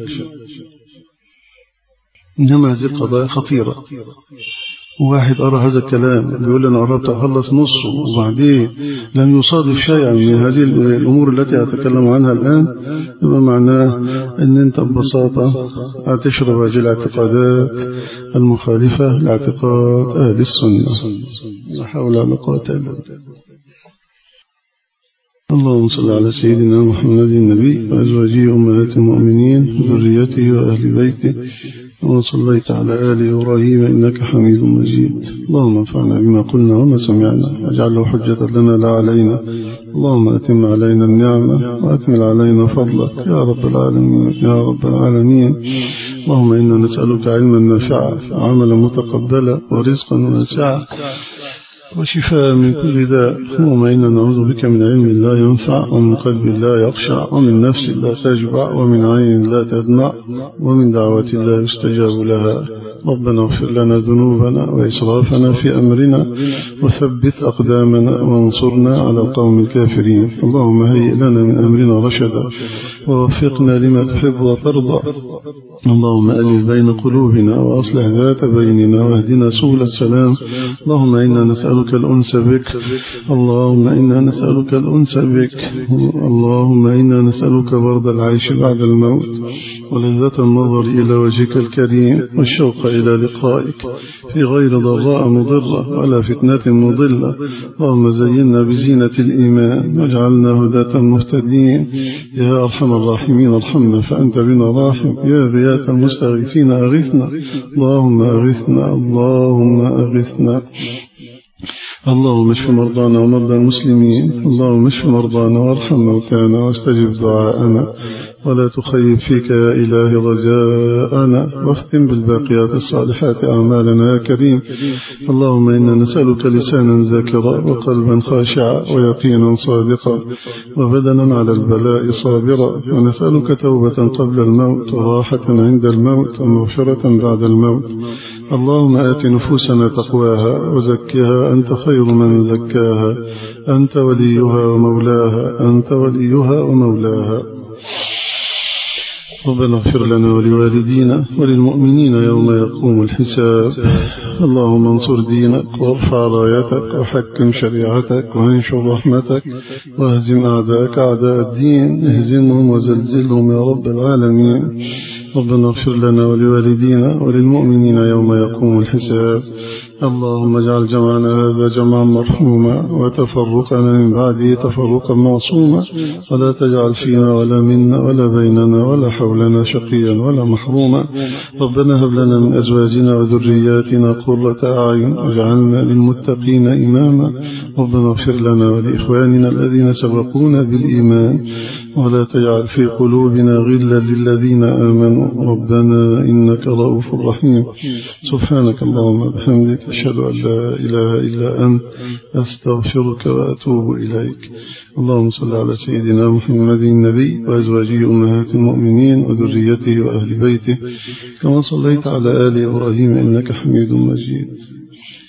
Speaker 1: إنما هذه القضايا خطيرة. واحد أرى هذا الكلام بيقول أنا قربت أخلص نصه وبعدين لم يصادف شيئا من هذه الأمور التي أتكلم عنها الآن، يبقى معناه أن أنت ببساطة هتشرب هذه الاعتقادات المخالفة لاعتقاد أهل السنة. لا حول ولا قوة إلا بالله. اللهم صل على سيدنا محمد النبي وأزواجه أمهات المؤمنين ذريته وأهل بيته، وصليت على آل إبراهيم إنك حميد مجيد. اللهم انفعنا بما قلنا وما سمعنا، واجعله حجة لنا لا علينا. اللهم أتم علينا النعمة وأكمل علينا فضلك يا رب العالمين يا رب العالمين. اللهم إنا نسألك علما نافعا وعملا متقبلا ورزقا واسعا وشفاء من كل داء. اللهم إنا نعوذ بك من علم لا ينفع ومن قلب لا يخشع ومن نفس لا تشبع ومن عين لا تدمع ومن دعوة لا يستجاب لها. ربنا اغفر لنا ذنوبنا وإسرافنا في أمرنا وثبت أقدامنا وانصرنا على القوم الكافرين. اللهم هيئ لنا من أمرنا رشدا ووفقنا لما تحب وترضى. اللهم ألف بين قلوبنا وأصلح ذات بيننا واهدنا سبل السلام. اللهم إنا نسألك نسألك الأنس بك، اللهم إنا نسألك الأنس بك، اللهم إنا نسألك برد العيش بعد الموت، ولذة النظر إلى وجهك الكريم، والشوق إلى لقائك في غير ضراء مضرة ولا فتنة مضلة. اللهم زينا بزينة الإيمان واجعلنا هداة مهتدين. يا أرحم الراحمين ارحمنا فأنت بنا راحم. يا غياث المستغيثين أغثنا، اللهم أغثنا، اللهم أغثنا. اللهم اشف مرضانا ومرضى المسلمين، اللهم اشف مرضانا وارحم موتانا واستجب دعاءنا، ولا تخيب فيك يا إله رجاءنا، واختم بالباقيات الصالحات أعمالنا يا كريم. اللهم إنا نسألك لسانا ذاكرا وقلبا خاشعا ويقينا صادقا وبدنا على البلاء صابرا، ونسألك توبة قبل الموت وراحة عند الموت ومغفرة بعد الموت. اللهم آت نفوسنا تقواها وزكها أنت خير من زكاها، أنت وليها ومولاها، أنت وليها ومولاها. ربنا اغفر لنا ولوالدينا وللمؤمنين يوم يقوم الحساب. اللهم انصر دينك وارفع رايتك وحكم شريعتك وانشر رحمتك واهزم أعداءك أعداء الدين، اهزمهم وزلزلهم يا رب العالمين. ربنا اغفر لنا ولوالدينا وللمؤمنين يوم يقوم الحساب. اللهم اجعل جمعنا هذا جمعا مرحوما وتفرقنا من بعده تفرقا معصوما، ولا تجعل فينا ولا منا ولا بيننا ولا حولنا شقيا ولا محروما. ربنا هب لنا من أزواجنا وذرياتنا قرة أعين واجعلنا للمتقين إماما. ربنا اغفر لنا ولإخواننا الذين سبقونا بالإيمان، ولا تجعل في قلوبنا غلا للذين آمنوا، ربنا إنك رؤوف رحيم. سبحانك اللهم بحمدك أشهد أن لا إله إلا أنت أستغفرك وأتوب إليك. اللهم صل على سيدنا محمد النبي وأزواجه أمهات المؤمنين وذريته وأهل بيته كما صليت على آل إبراهيم إنك حميد مجيد.